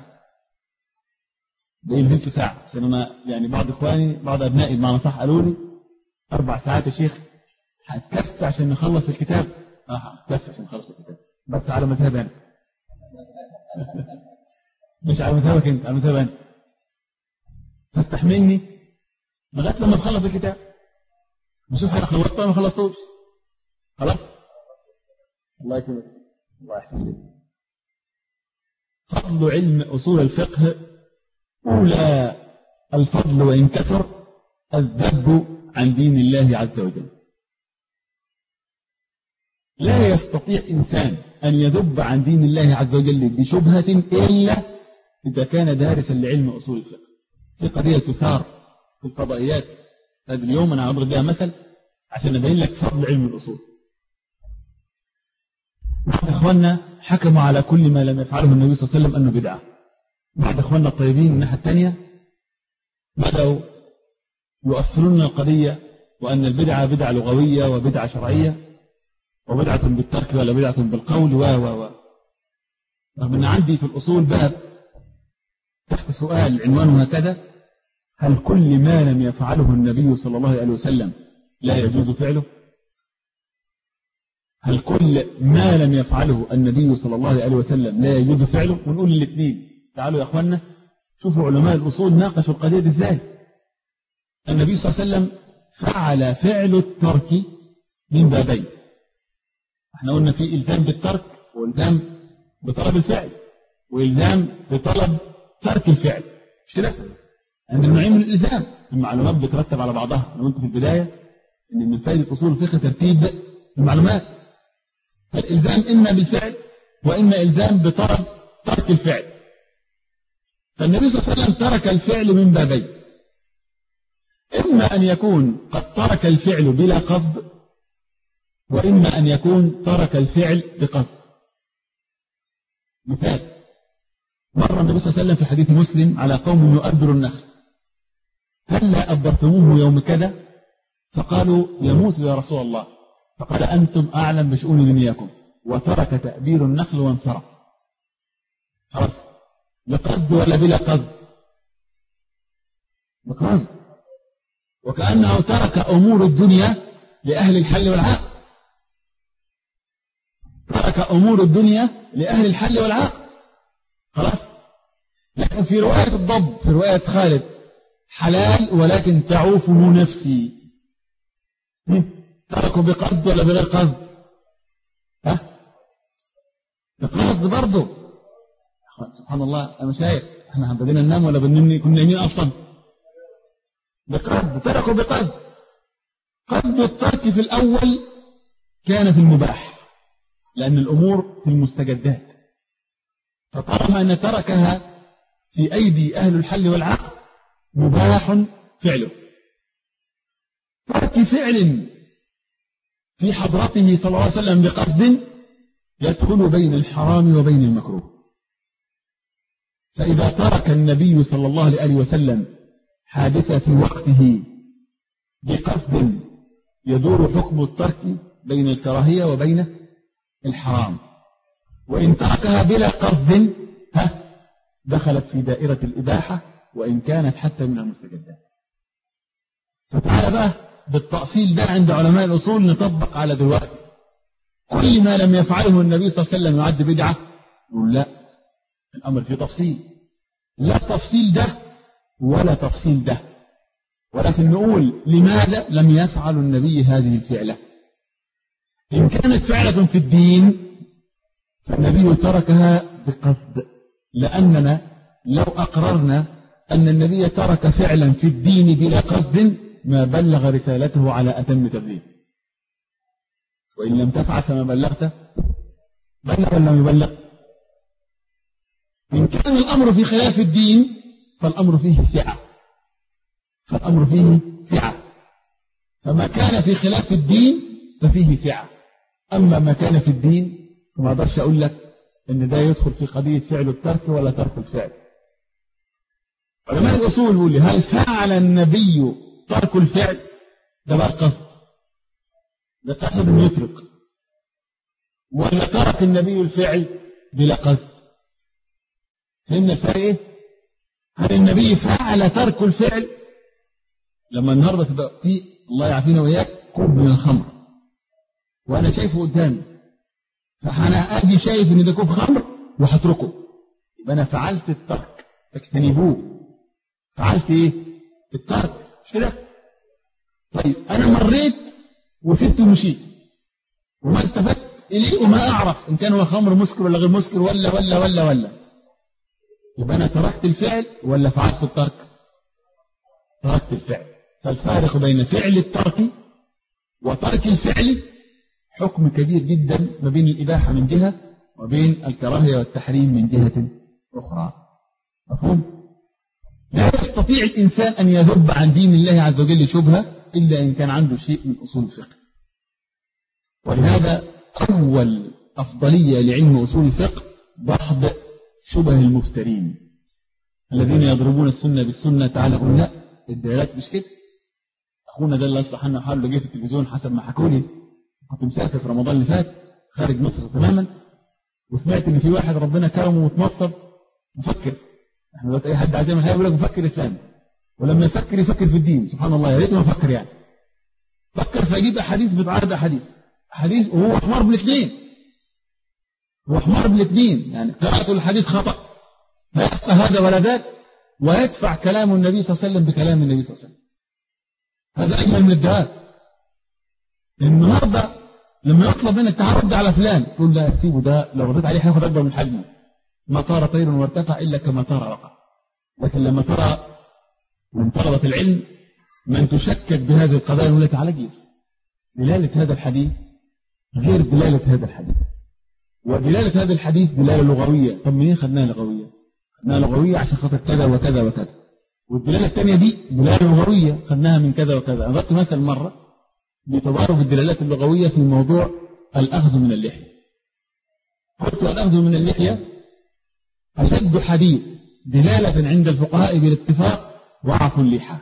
بين ثلث ساعة عشان أنا يعني بعض إخواني بعض أبنائي بمعنى صح قالوا لي أربع ساعات يا شيخ هتكفي عشان نخلص الكتاب. آه هتكفي عشان نخلص الكتاب بس على مذهب أنا مش على مذهبك أنت، على مذهب أنا، فاستحملني لغاية لما تخلص الكتاب نشوف أنا خلصته ما خلصتوش. خلاص الله يكرمك الله يحسن لك. فضل علم أصول الفقه أولى الفضل وإن كثر الذب عن دين الله عز وجل. لا يستطيع إنسان أن يذب عن دين الله عز وجل بشبهة إلا إذا كان دارسا لعلم أصول الفقه. في قضية تثار في الفضائيات هذا اليوم أنا أضرب بها مثل عشان أبين لك فضل علم الأصول. بعض إخواننا حكموا على كل ما لم يفعله النبي صلى الله عليه وسلم أنه بدعة. بعض إخواننا الطيبين من الناحية الثانية بدأوا يؤصلون القضية وأن البدعة بدعة لغوية وبدعة شرعية وبدعة بالترك ولا بدعة بالقول و و و رغم أن عندي في الأصول باب تحت سؤال عنوانه هكذا: هل كل ما لم يفعله النبي صلى الله عليه وسلم لا يجوز فعله؟ هل كل ما لم يفعله النبي صلى الله عليه وسلم لا يجوز فعله؟ ونقول للاثنين تعالوا يا أخوانا شوفوا علماء الأصول ناقشوا القضية دي إزاي. النبي صلى الله عليه وسلم فعل فعل الترك من بابين. احنا قلنا في إلزام بالترك وإلزام بطلب الفعل وإلزام بطلب ترك الفعل، مش كده؟ عند النوعين من الإلزام المعلومات بترتب على بعضها. أنا قلت في البداية إن من فائدة أصول الفقه ترتيب المعلومات، فالإلزام إما بالفعل وإما إلزام بطلب ترك الفعل. فالنبي صلى الله عليه وسلم ترك الفعل من بابين: إما أن يكون قد ترك الفعل بلا قصد، وإما أن يكون ترك الفعل بقصد. مثال: مر النبي صلى الله عليه وسلم في حديث مسلم على قوم يؤبر النخل: هلا أبرتموه يوم كذا؟ فقالوا يموت يا رسول الله. فقال أنتم أعلم بشؤون دنياكم، وترك تأبير النخل وانصرف. خلاص، بقصد ولا بلا قصد؟ بقصد، وكأنه ترك أمور الدنيا لأهل الحل والعقد. ترك أمور الدنيا لأهل الحل والعقد. خلاص. لكن في رواية الضب في رواية خالد: حلال ولكن تعوفه نفسي. تركوا بقصد ولا بغير قصد؟ ها؟ بقصد برضه. سبحان الله يا مشايخ، احنا بدينا ننام ولا بنني كنا نايمين اصلا؟ بقصد، تركوا بقصد. قصد الترك في الاول كان في المباح لان الامور في المستجدات، فطالما ان تركها في ايدي اهل الحل والعقد مباح فعله. ترك فعل في حضرته صلى الله عليه وسلم بقصد يدخل بين الحرام وبين المكروه. فإذا ترك النبي صلى الله عليه وسلم حادثة في وقته بقصد يدور حكم الترك بين الكراهية وبين الحرام. وإن تركها بلا قصد ها دخلت في دائرة الإباحة وإن كانت حتى من المستجدات. فتعال بقى بالتأصيل ده عند علماء الأصول نطبق على دلوقتي. كل ما لم يفعله النبي صلى الله عليه وسلم يعد بدعة، نقول لا، الأمر فيه تفصيل، لا تفصيل ده ولا تفصيل ده، ولكن نقول لماذا لم يفعل النبي هذه الفعلة؟ إن كانت فعلة في الدين فالنبي تركها بقصد، لأننا لو أقررنا أن النبي ترك فعلا في الدين بلا قصد ما بلغ رسالته على أتم تبليغ. وإن لم تفعل فما بلغت، بلغ ولا لم يبلغ؟ إن كان الأمر في خلاف الدين فالأمر فيه سعة، فالأمر فيه سعة، فما كان في خلاف الدين ففيه سعة. أما ما كان في الدين فما أقدرش أقول لك إن ده يدخل في قضية فعل الترك ولا ترك الفعل. علماء الأصول يقول لي هل فعل النبي ترك الفعل؟ ده بقى قصد، ده قصد إنه يترك، ولا ترك النبي الفعل بلا قصد؟ فهمنا الفرق إيه؟ هل النبي فعل ترك الفعل؟ لما النهارده تبقى في الله يعافينا وإياك كوب من الخمر وأنا شايفه قدامي، فأنا أجي شايف إن ده كوب خمر وهتركه، يبقى أنا فعلت الترك، فاجتنبوه. فعلت إيه؟ الترك، مش كده؟ طيب أنا مريت وسبته ومشيت وما التفت إليه وما أعرف إن كان هو خمر مسكر ولا غير مسكر ولا ولا ولا ولا، يبقى أنا تركت الفعل ولا فعلت الترك؟ تركت الفعل. فالفارق بين فعل الترك وترك الفعل حكم كبير جدا ما بين الإباحة من جهة وبين الكراهية والتحريم من جهة أخرى. مفهوم؟ لا يستطيع الإنسان أن يذب عن دين الله عز وجل شبهة إلا إن كان عنده شيء من أصول الفقه. ولهذا أول أفضلية لعلم أصول الفقه دحض شبه المفترين الذين يضربون السنة بالسنة. تعالى قل لا، الدلالات مش كده. أخونا ده الله يصلح لنا حاله جه في التلفزيون حسب ما حكوا لي، كنت مسافر في رمضان اللي فات خارج مصر تماما، وسمعت ان في واحد ربنا كرمه وتنصب مفكر. احنا دلوقتي اي حد عايز يعمل حاجه يقول لك مفكر اسلامي، ولما يفكر يفكر في الدين. سبحان الله، يا ريت ما فكر يعني. فكر فيجيب احاديث بتعارض احاديث احاديث وهو حمار بالاثنين، هو حمار بالاثنين، يعني قراءته الحديث خطا لا يفقه هذا ولا ذاك، ويدفع كلام النبي صلى الله عليه وسلم بكلام النبي صلى الله عليه وسلم. هذا اجمل من الدعاء. النهارده لما يطلب منك تعال رد على فلان تقول لا سيبه، ده لو رديت عليه هياخد اكبر من حجمه. ما طار طير وارتفع الا كما طار رقع. لكن لما ترى من طلبة العلم من تشكك بهذه القضايا يقول لك تعالى جيس، دلالة هذا الحديث غير دلالة هذا الحديث، ودلالة هذا الحديث دلالة لغوية. طب منين خدناها لغوية؟ خدناها لغوية عشان خاطر كذا وكذا وكذا، والدلالة الثانية دي دلالة لغوية خدناها من كذا وكذا. أنا ضربت مثل مرة بتضارب الدلالات اللغوية في موضوع الأخذ من اللحية. قلت الأخذ من اللحية أشد حديث دلالة عند الفقهاء بالاتفاق وعفو اللحى.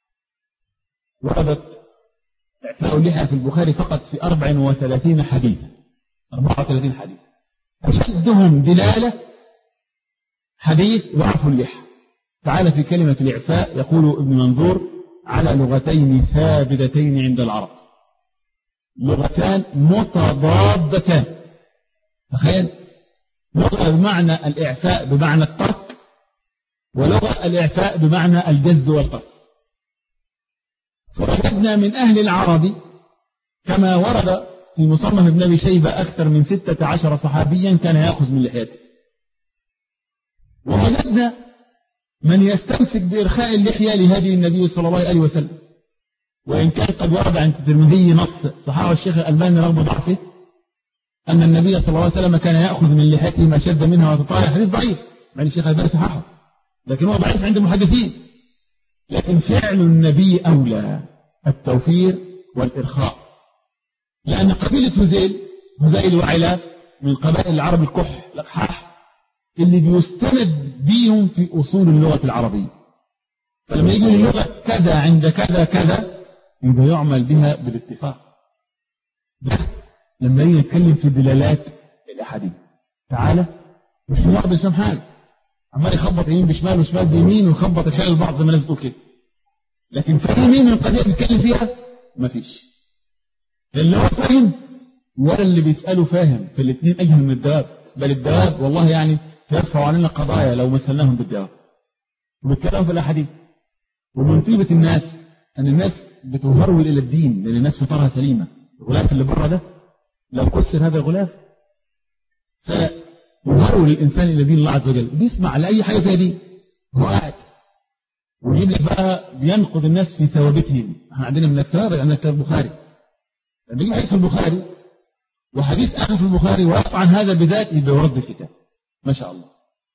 وردت إعفاء اللحى في البخاري فقط في أربع وثلاثين حديثا، أربعة وثلاثين حديث. أشدهم دلالة حديث وعفو اللحى. تعالى في كلمة الإعفاء يقول ابن منظور على لغتين ثابتتين عند العرب، لغتان متضادتان. تخيل، لغة بمعنى الإعفاء بمعنى الترك، ولغة الإعفاء بمعنى الجز والقص. فوجدنا من أهل العرب كما ورد في مصنف ابن أبي شيبة أكثر من ستة عشر صحابيا كان يأخذ من لحيته، ووجدنا من يستمسك بإرخاء اللحية لهدي النبي صلى الله عليه وسلم، وإن كان قد ورد عند الترمذي نص صححه الشيخ الألباني رغم ضعفه أن النبي صلى الله عليه وسلم كان يأخذ من لحيته ما شد منها وتطالع. حديث ضعيف يعني الشيخ الألباني صححه، لكن هو ضعيف عند المحدثين. لكن فعل النبي أولى، التوفير والإرخاء، لأن قبيلة هزيل هزيل وعلاف من قبائل العرب الكح الأقحاح اللي بيستند بيهم في أصول اللغة العربية، فلما يجي اللغة كذا عند كذا كذا يبقى يعمل بها بالاتفاق. ده لما يجي نتكلم في دلالات الأحاديث، تعالى مش واحد يفهم حاجة، عمال يخبط يمين بشمال وشمال بيمين ويخبط الحيل البعض زي ما الناس بتقول كده، لكن فاهمين من القضية بنتكلم فيها ما فيش، اللي هو فاهم ولا اللي بيسأله فاهم، في الاثنين أجهل من الدواب، بل الدواب والله يعني يرفعوا علينا قضايا لو مثلناهم بالدواب. وبيتكلموا في الأحاديث. ومن طيبة الناس أن الناس بتهرول إلى الدين، لأن الناس فطرها سليمة. الغلاف اللي بره ده لو كسر هذا الغلاف سيهرول الإنسان إلى دين الله عز وجل، بيسمع لأي حاجة فيها دين هو قاعد، ويجيب لك بقى بينقض الناس في ثوابتهم. احنا عندنا من التوابع عندنا كتاب البخاري، بيجي حديث البخاري وحديث آخر في البخاري ويقطع عن هذا بذات يبقى يرد الكتاب، ما شاء الله.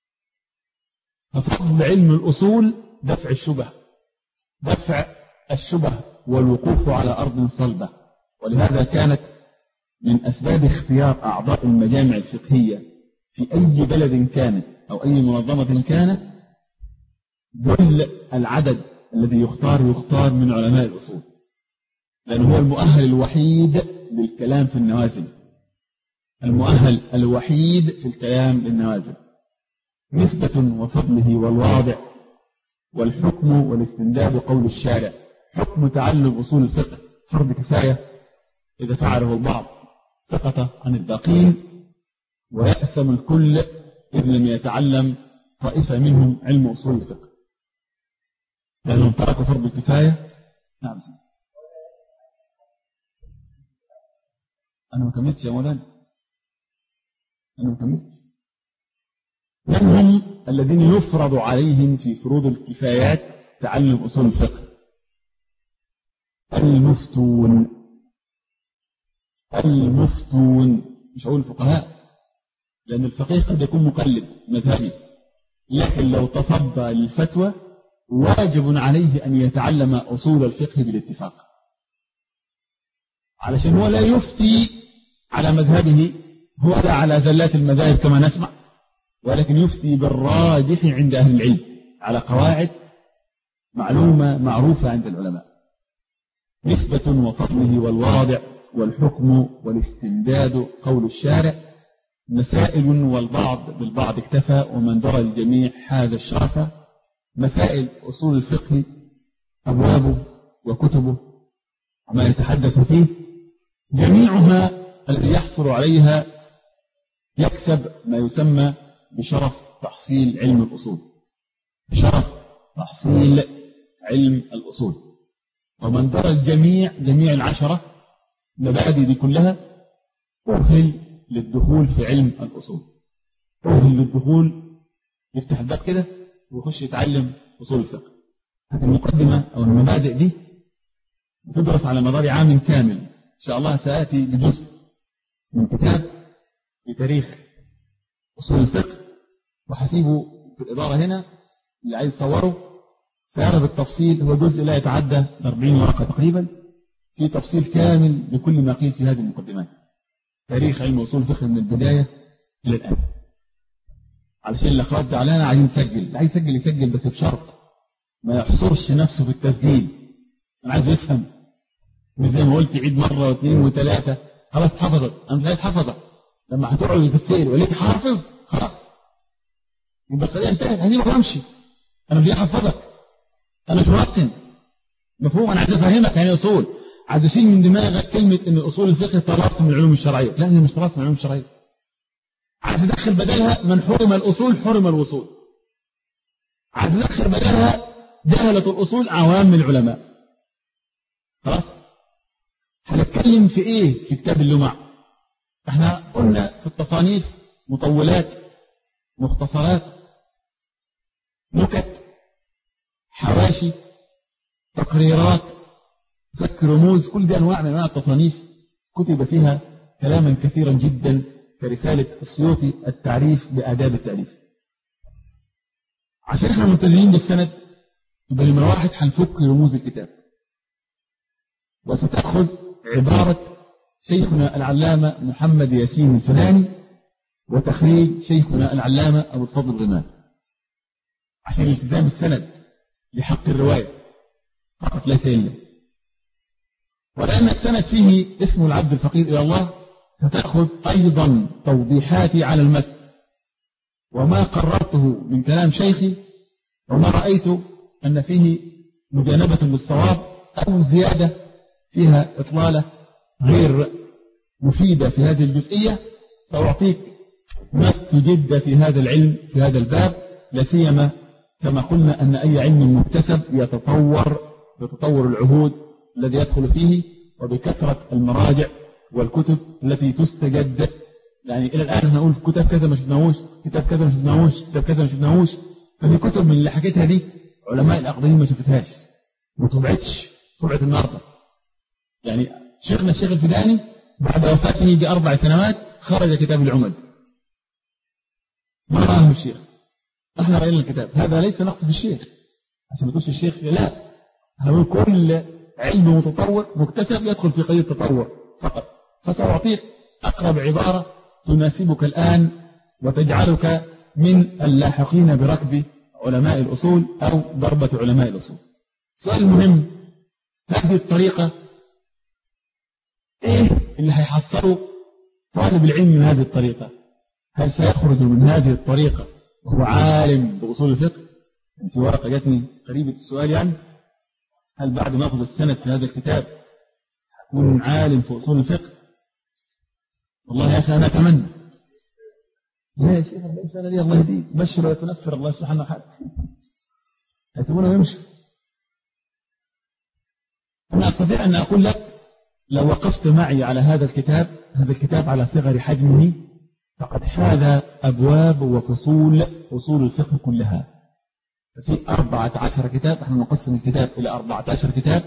ففضل علم الأصول دفع الشبه، دفع الشبه والوقوف على أرض صلبة. ولهذا كانت من أسباب اختيار أعضاء المجامع الفقهية في أي بلد كانت أو أي منظمة كانت كل العدد الذي يختار يختار من علماء الأصول، لأنه هو المؤهل الوحيد للكلام في النوازل، المؤهل الوحيد في الكلام للنوازل. نسبة وفضله والواضع والحكم والاستنداد قول الشارع. حكم تعلم أصول الفقه فرض كفاية، إذا فعله البعض سقط عن الباقين، ويأثم الكل إذ لم يتعلم طائفة منهم علم أصول الفقه، لأنهم تركوا فرض الكفاية. نعم أنا ما كملتش يا مولانا، أنا ما كملتش. من هم الذين يفرض عليهم في فروض الكفايات تعلم أصول الفقه؟ المفتون. المفتون مش هقول الفقهاء، لأن الفقيه قد يكون مقلد مذهبي، لكن لو تصدى للفتوى واجب عليه أن يتعلم أصول الفقه بالاتفاق، علشان هو لا يفتي على مذهبه، هو لا على زلات المذاهب كما نسمع، ولكن يفتي بالراجح عند أهل العلم على قواعد معلومة معروفة عند العلماء. نسبة وفضله والواضع والحكم والاستمداد قول الشارع. مسائل والبعض بالبعض اكتفى ومن درى الجميع هذا الشرف. مسائل أصول الفقه أبوابه وكتبه وما يتحدث فيه جميعها الذي يحصل عليها يكسب ما يسمى بشرف تحصيل علم الأصول، شرف تحصيل علم الأصول. ومن درى الجميع جميع العشرة مبادئ دي كلها أهل للدخول في علم الأصول، أهل للدخول، يفتح الباب كده ويخش يتعلم أصول الفقه. هذه المقدمة أو المبادئ دي تدرس على مدار عام كامل إن شاء الله. سآتي بجزء من كتاب بتاريخ أصول الفقه وحسيبه في الإدارة هنا، اللي عايز يصوره سيرى بالتفصيل. هو جزء لا يتعدى أربعين ورقة تقريبا، في تفصيل كامل بكل ما قيل في هذه المقدمات. تاريخ علم أصول الفقه من البداية إلى الآن، علشان الأخوات زعلانة عايزين يسجل، اللي عايز يسجل يسجل بس بشرط ما يحصرش نفسه في التسجيل. أنا عايز يفهم، مش زي ما قلت عيد مرة واثنين وثلاثة خلاص حفظت. أنا مش عايز حفظت، لما هتقعد في السير وليك حافظ خلاص يبقى القضية انتهت، هسيبك وامشي. أنا مش أحفظك، أنا مش مرتن مفهوم. أنا عايز أفهمك يعني أصول، عايز أشيل من دماغك كلمة إن أصول الفقه طلاسم من العلوم الشرعية. لا، هي مش طلاسم من العلوم الشرعية. عايز أدخل بدلها من حرم الأصول حرم الوصول. عايز أدخل بدلها جهلة الأصول عوام العلماء. خلاص هنتكلم في إيه في كتاب اللمع؟ احنا قلنا في التصانيف مطولات، مختصرات، نكت، حواشي، تقريرات، فك رموز، كل دي أنواع من أنواع التصانيف كتب فيها كلاما كثيرا جدا، كرسالة السيوطي التعريف بآداب التأليف. عشان احنا ملتزمين بالسند يبقى نمرة واحد هنفك رموز الكتاب، وستأخذ عبارة شيخنا العلامة محمد ياسين الفناني وتخريج شيخنا العلامة أبو الفضل الغمام، عشان التزام السند لحق الرواية فقط ليس إلا. ولأن السند فيه اسم العبد الفقير إلى الله، ستأخذ أيضا توضيحاتي على المتن وما قررته من كلام شيخي وما رأيت أن فيه مجانبة للصواب أو زيادة فيها إطلالة غير مفيدة في هذه الجزئية، سأعطيك ما استجد في هذا العلم في هذا الباب، لا سيما كما قلنا أن أي علم مكتسب يتطور بتطور العهود الذي يدخل فيه وبكثرة المراجع والكتب التي تستجد. يعني إلى الآن نقول كتاب كذا ما شفناهوش، كتاب كذا ما شفناهوش، كتاب كذا ما شفناهوش. ففي كتب من اللي حكيتها دي علماء الأقدمين ما شفتهاش، ما طبعتش طبعت النهارده. يعني شيخنا الشيخ الفداني بعد وفاته بأربع سنوات خرج كتاب العمد، ما رآه الشيخ، احنا رأينا الكتاب. هذا ليس نقص في الشيخ عشان ما تقولش الشيخ لا، احنا نقول كل علم متطور مكتسب يدخل في قضية التطور فقط. فسأعطيك أقرب عبارة تناسبك الآن وتجعلك من اللاحقين بركب علماء الأصول أو ضربة علماء الأصول. السؤال المهم، هذه الطريقة إيه اللي هيحصله طالب العلم من هذه الطريقة؟ هل سيخرج من هذه الطريقة وهو عالم بأصول الفقه؟ في ورقة جاتني قريبة السؤال، يعني هل بعد ما أخذ السند في هذا الكتاب أكون عالم في أصول الفقه؟ والله يا أخي أنا أتمنى. لا يا شيخ الإنسان لي الله يهديك، بشر وتنفر الله سبحانه وتعالى، يسيبونه ويمشي. أنا أستطيع أن أقول لك لو وقفت معي على هذا الكتاب، هذا الكتاب على صغر حجمه فقد حاذ أبواب وفصول أصول الفقه كلها. في أربعة عشر كتاب، نحن نقسم الكتاب إلى أربعة عشر كتاب،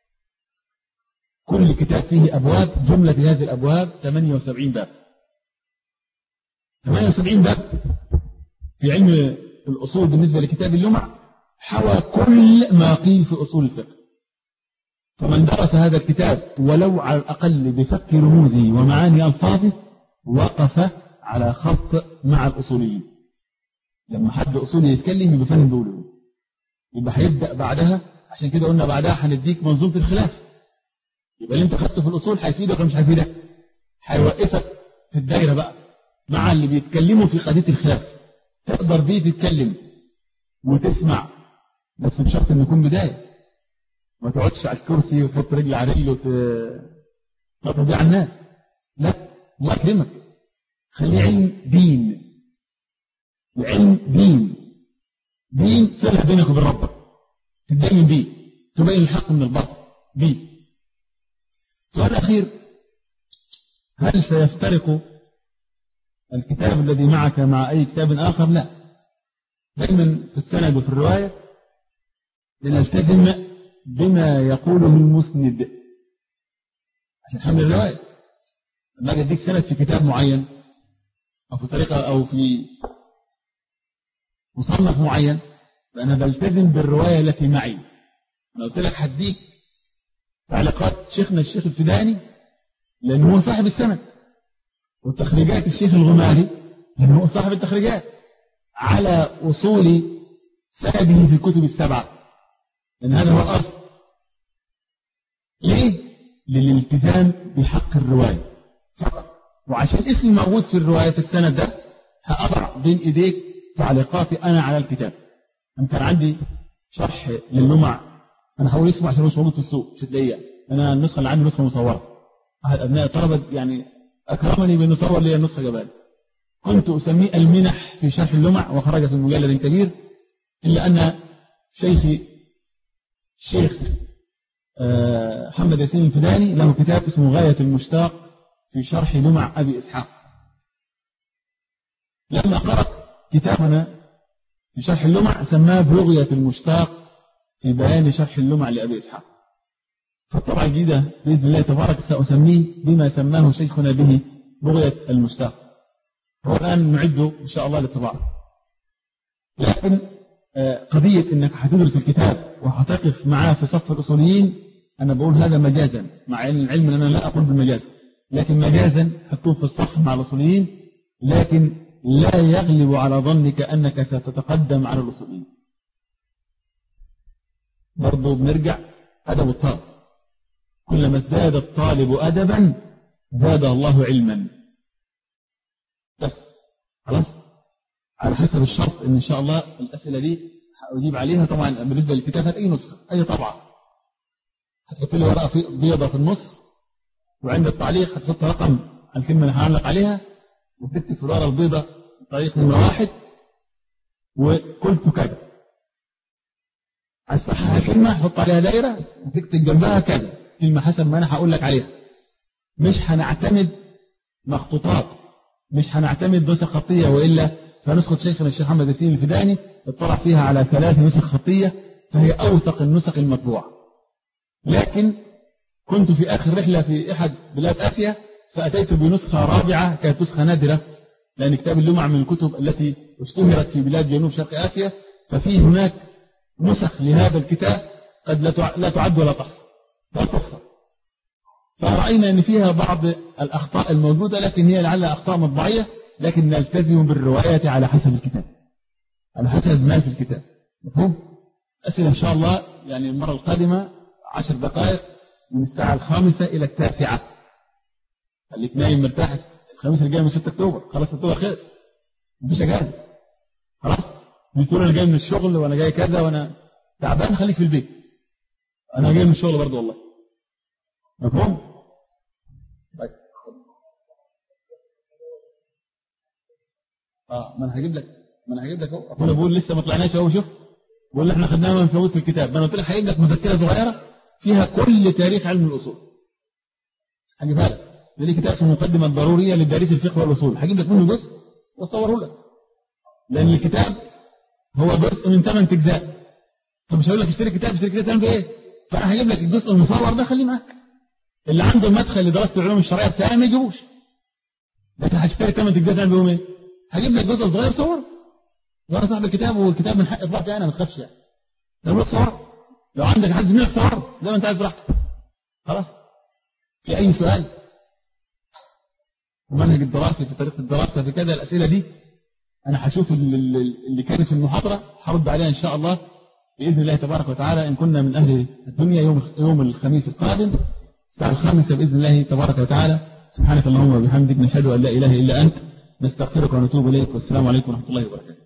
كل كتاب فيه أبواب، جملة هذه الأبواب ثمانية وسبعين باب. ثمانية وسبعين باب في علم الأصول بالنسبة لكتاب اللمع حوى كل ما قيل في أصول الفقه. فمن درس هذا الكتاب ولو على الأقل بفك رموزه ومعاني ألفاظه وقف على خط مع الأصوليين. لما حد أصولي يتكلم يبقى فاهم بيقوله، يبقى هيبدأ بعدها. عشان كده قلنا بعدها هنديك منظومة الخلاف. يبقى اللي انت خدته في الأصول هيفيدك ولا مش هيفيدك؟ هيوقفك في الدايرة بقى مع اللي بيتكلموا في قضية الخلاف، تقدر بيه تتكلم وتسمع، بس بشرط ان يكون بداية. ما تقعدش على الكرسي وتحط رجل على رجل وتطبع على الناس، لا، الله يكرمك، خليه علم دين. العلم دين، دين صلح بينك وبين ربك، تدين بيه، تبين الحق من الباطل بيه. السؤال الأخير، هل سيفترق الكتاب الذي معك مع أي كتاب آخر؟ لا، دائما في السند وفي الرواية لنلتزم بما يقوله المسند عشان حمل الرواية. لما أجي أديك سند في كتاب معين أو في طريقة أو في مصنف معين، فأنا بلتزم بالرواية التي معي. أنا قلت لك هديك تعليقات شيخنا الشيخ الفداني لأنه هو صاحب السند، وتخريجات الشيخ الغماري لأنه هو صاحب التخريجات على أصول سنده في الكتب السبعة، لأن هذا هو الأصل. ليه؟ للالتزام بحق الرواية فقط. وعشان اسم موجود في الرواية في السند ده هأضع بين إيديك تعليقاتي أنا على الكتاب. أنا كان عندي شرح للمع، أنا هقول اسمه عشان مش موجود في السوق مش هتلاقيه. أنا النسخة اللي عندي نسخة مصورة، أحد أبناء الطلبة يعني أكرمني بأن يصور لي النسخة جبال، كنت أسميه المنح في شرح اللمع، وخرج في مجلد كبير. إلا أن شيخي الشيخ محمد ياسين الفداني له كتاب اسمه غاية المشتاق في شرح لمع أبي إسحاق. لما قرأ كتابنا في شرح اللمع سماه بغية المشتاق في بيان شرح اللمع لأبي إسحاق. فالطبعة الجديدة بإذن الله تبارك سأسميه بما سماه شيخنا به بغية المشتاق. هو الآن نعده إن شاء الله للطباعة. لكن قضية أنك هتدرس الكتاب وهتقف معاه في صف الأصوليين، أنا بقول هذا مجازا، مع العلم أن أنا لا أقول بالمجاز، لكن مجازا هتكون في الصف مع الأصوليين، لكن لا يغلب على ظنك أنك ستتقدم على الأصوليين. برضو بنرجع أدب الطالب، كلما ازداد الطالب أدبا زاد الله علما. بس خلاص على حسب الشرط ان شاء الله الاسئله دي هاجيب عليها. طبعا بالنسبه للكتاب هات اي نسخه اي طبعه هتحط لي ورقة بيضة في النص، وعند التعليق هتحط رقم الكلمة اللي هعلق عليها، وتكتب في الورقة البيضة تعليق نمرة واحد وقلت كذا. عايز تصحح الكلمة حط عليها دايرة وتكتب جنبها كذا كلمة حسب ما أنا هقول لك عليها. مش هنعتمد مخطوطات، مش هنعتمد نسخ خطية، وإلا فنسخة شيخنا الشيخ محمد ياسين الفداني اطلع فيها على ثلاث نسخ خطية، فهي أوثق النسخ المطبوعة. لكن كنت في آخر رحلة في أحد بلاد آسيا فأتيت بنسخة رابعة، كانت نسخة نادرة لأن كتاب اللمع من الكتب التي اشتهرت في بلاد جنوب شرق آسيا، ففي هناك نسخ لهذا الكتاب قد لا تعد ولا تحصى لا تحصى. فرأينا أن فيها بعض الأخطاء الموجودة، لكن هي لعلها أخطاء مطبعية، لكن نلتزم بالروايات على حسب الكتاب، على حسب ما في الكتاب. مفهوم؟ أسئلة إن شاء الله يعني المرة القادمة عشر دقائق من الساعة الخامسة إلى التاسعة. خليك نايم مرتاح الخميس اللي جاي من ستة أكتوبر، خلاص أكتوبر خير، مفيش أجازة خلاص. مش تقول أنا جاي من الشغل وأنا جاي كذا وأنا تعبان، خليك في البيت. أنا جاي من الشغل برضه والله. مفهوم؟ طيب. اه ما انا هجيب لك ما انا هجيب لك اهو. انا بقول لسه ما طلعناش اهو. شوف بقول اللي احنا خدناه ما مفوت في الكتاب. انا قلت لك هجيب لك مذكره صغيره فيها كل تاريخ علم الاصول، هجيبها لك. ليه كتاب اسمه المقدمه الضروريه لدارس الفقه والاصول، هجيب لك منه جزء واصوره لك، لان الكتاب هو جزء من ثمان اجزاء. فمش هقول لك اشتري كتاب اشتري كتاب تعمل ايه؟ فانا هجيب لك الجزء المصور ده خليه معاك. اللي عنده المدخل لدراسه العلوم الشرعيه بتاعي ما يجيبوش، لكن هتشتري ثمان اجزاء تعمل بيهم ايه؟ هجيب لك جزء صغير صور، وانا صاحب الكتاب والكتاب من حق اطباعتي انا، ما تخافش يعني. لو صور لو عندك حد منك صور زي ما انت عايز براحتك. خلاص. في اي سؤال؟ منهج الدراسي في طريقه الدراسه في كذا، الاسئله دي انا هشوف اللي كانت في المحاضره هرد عليها ان شاء الله باذن الله تبارك وتعالى، ان كنا من اهل الدنيا يوم يوم الخميس القادم الساعه الخامسة باذن الله تبارك وتعالى. سبحانك اللهم وبحمدك نشهد ان لا اله الا انت نستغفرك ونتوب اليك، والسلام عليكم ورحمه الله وبركاته.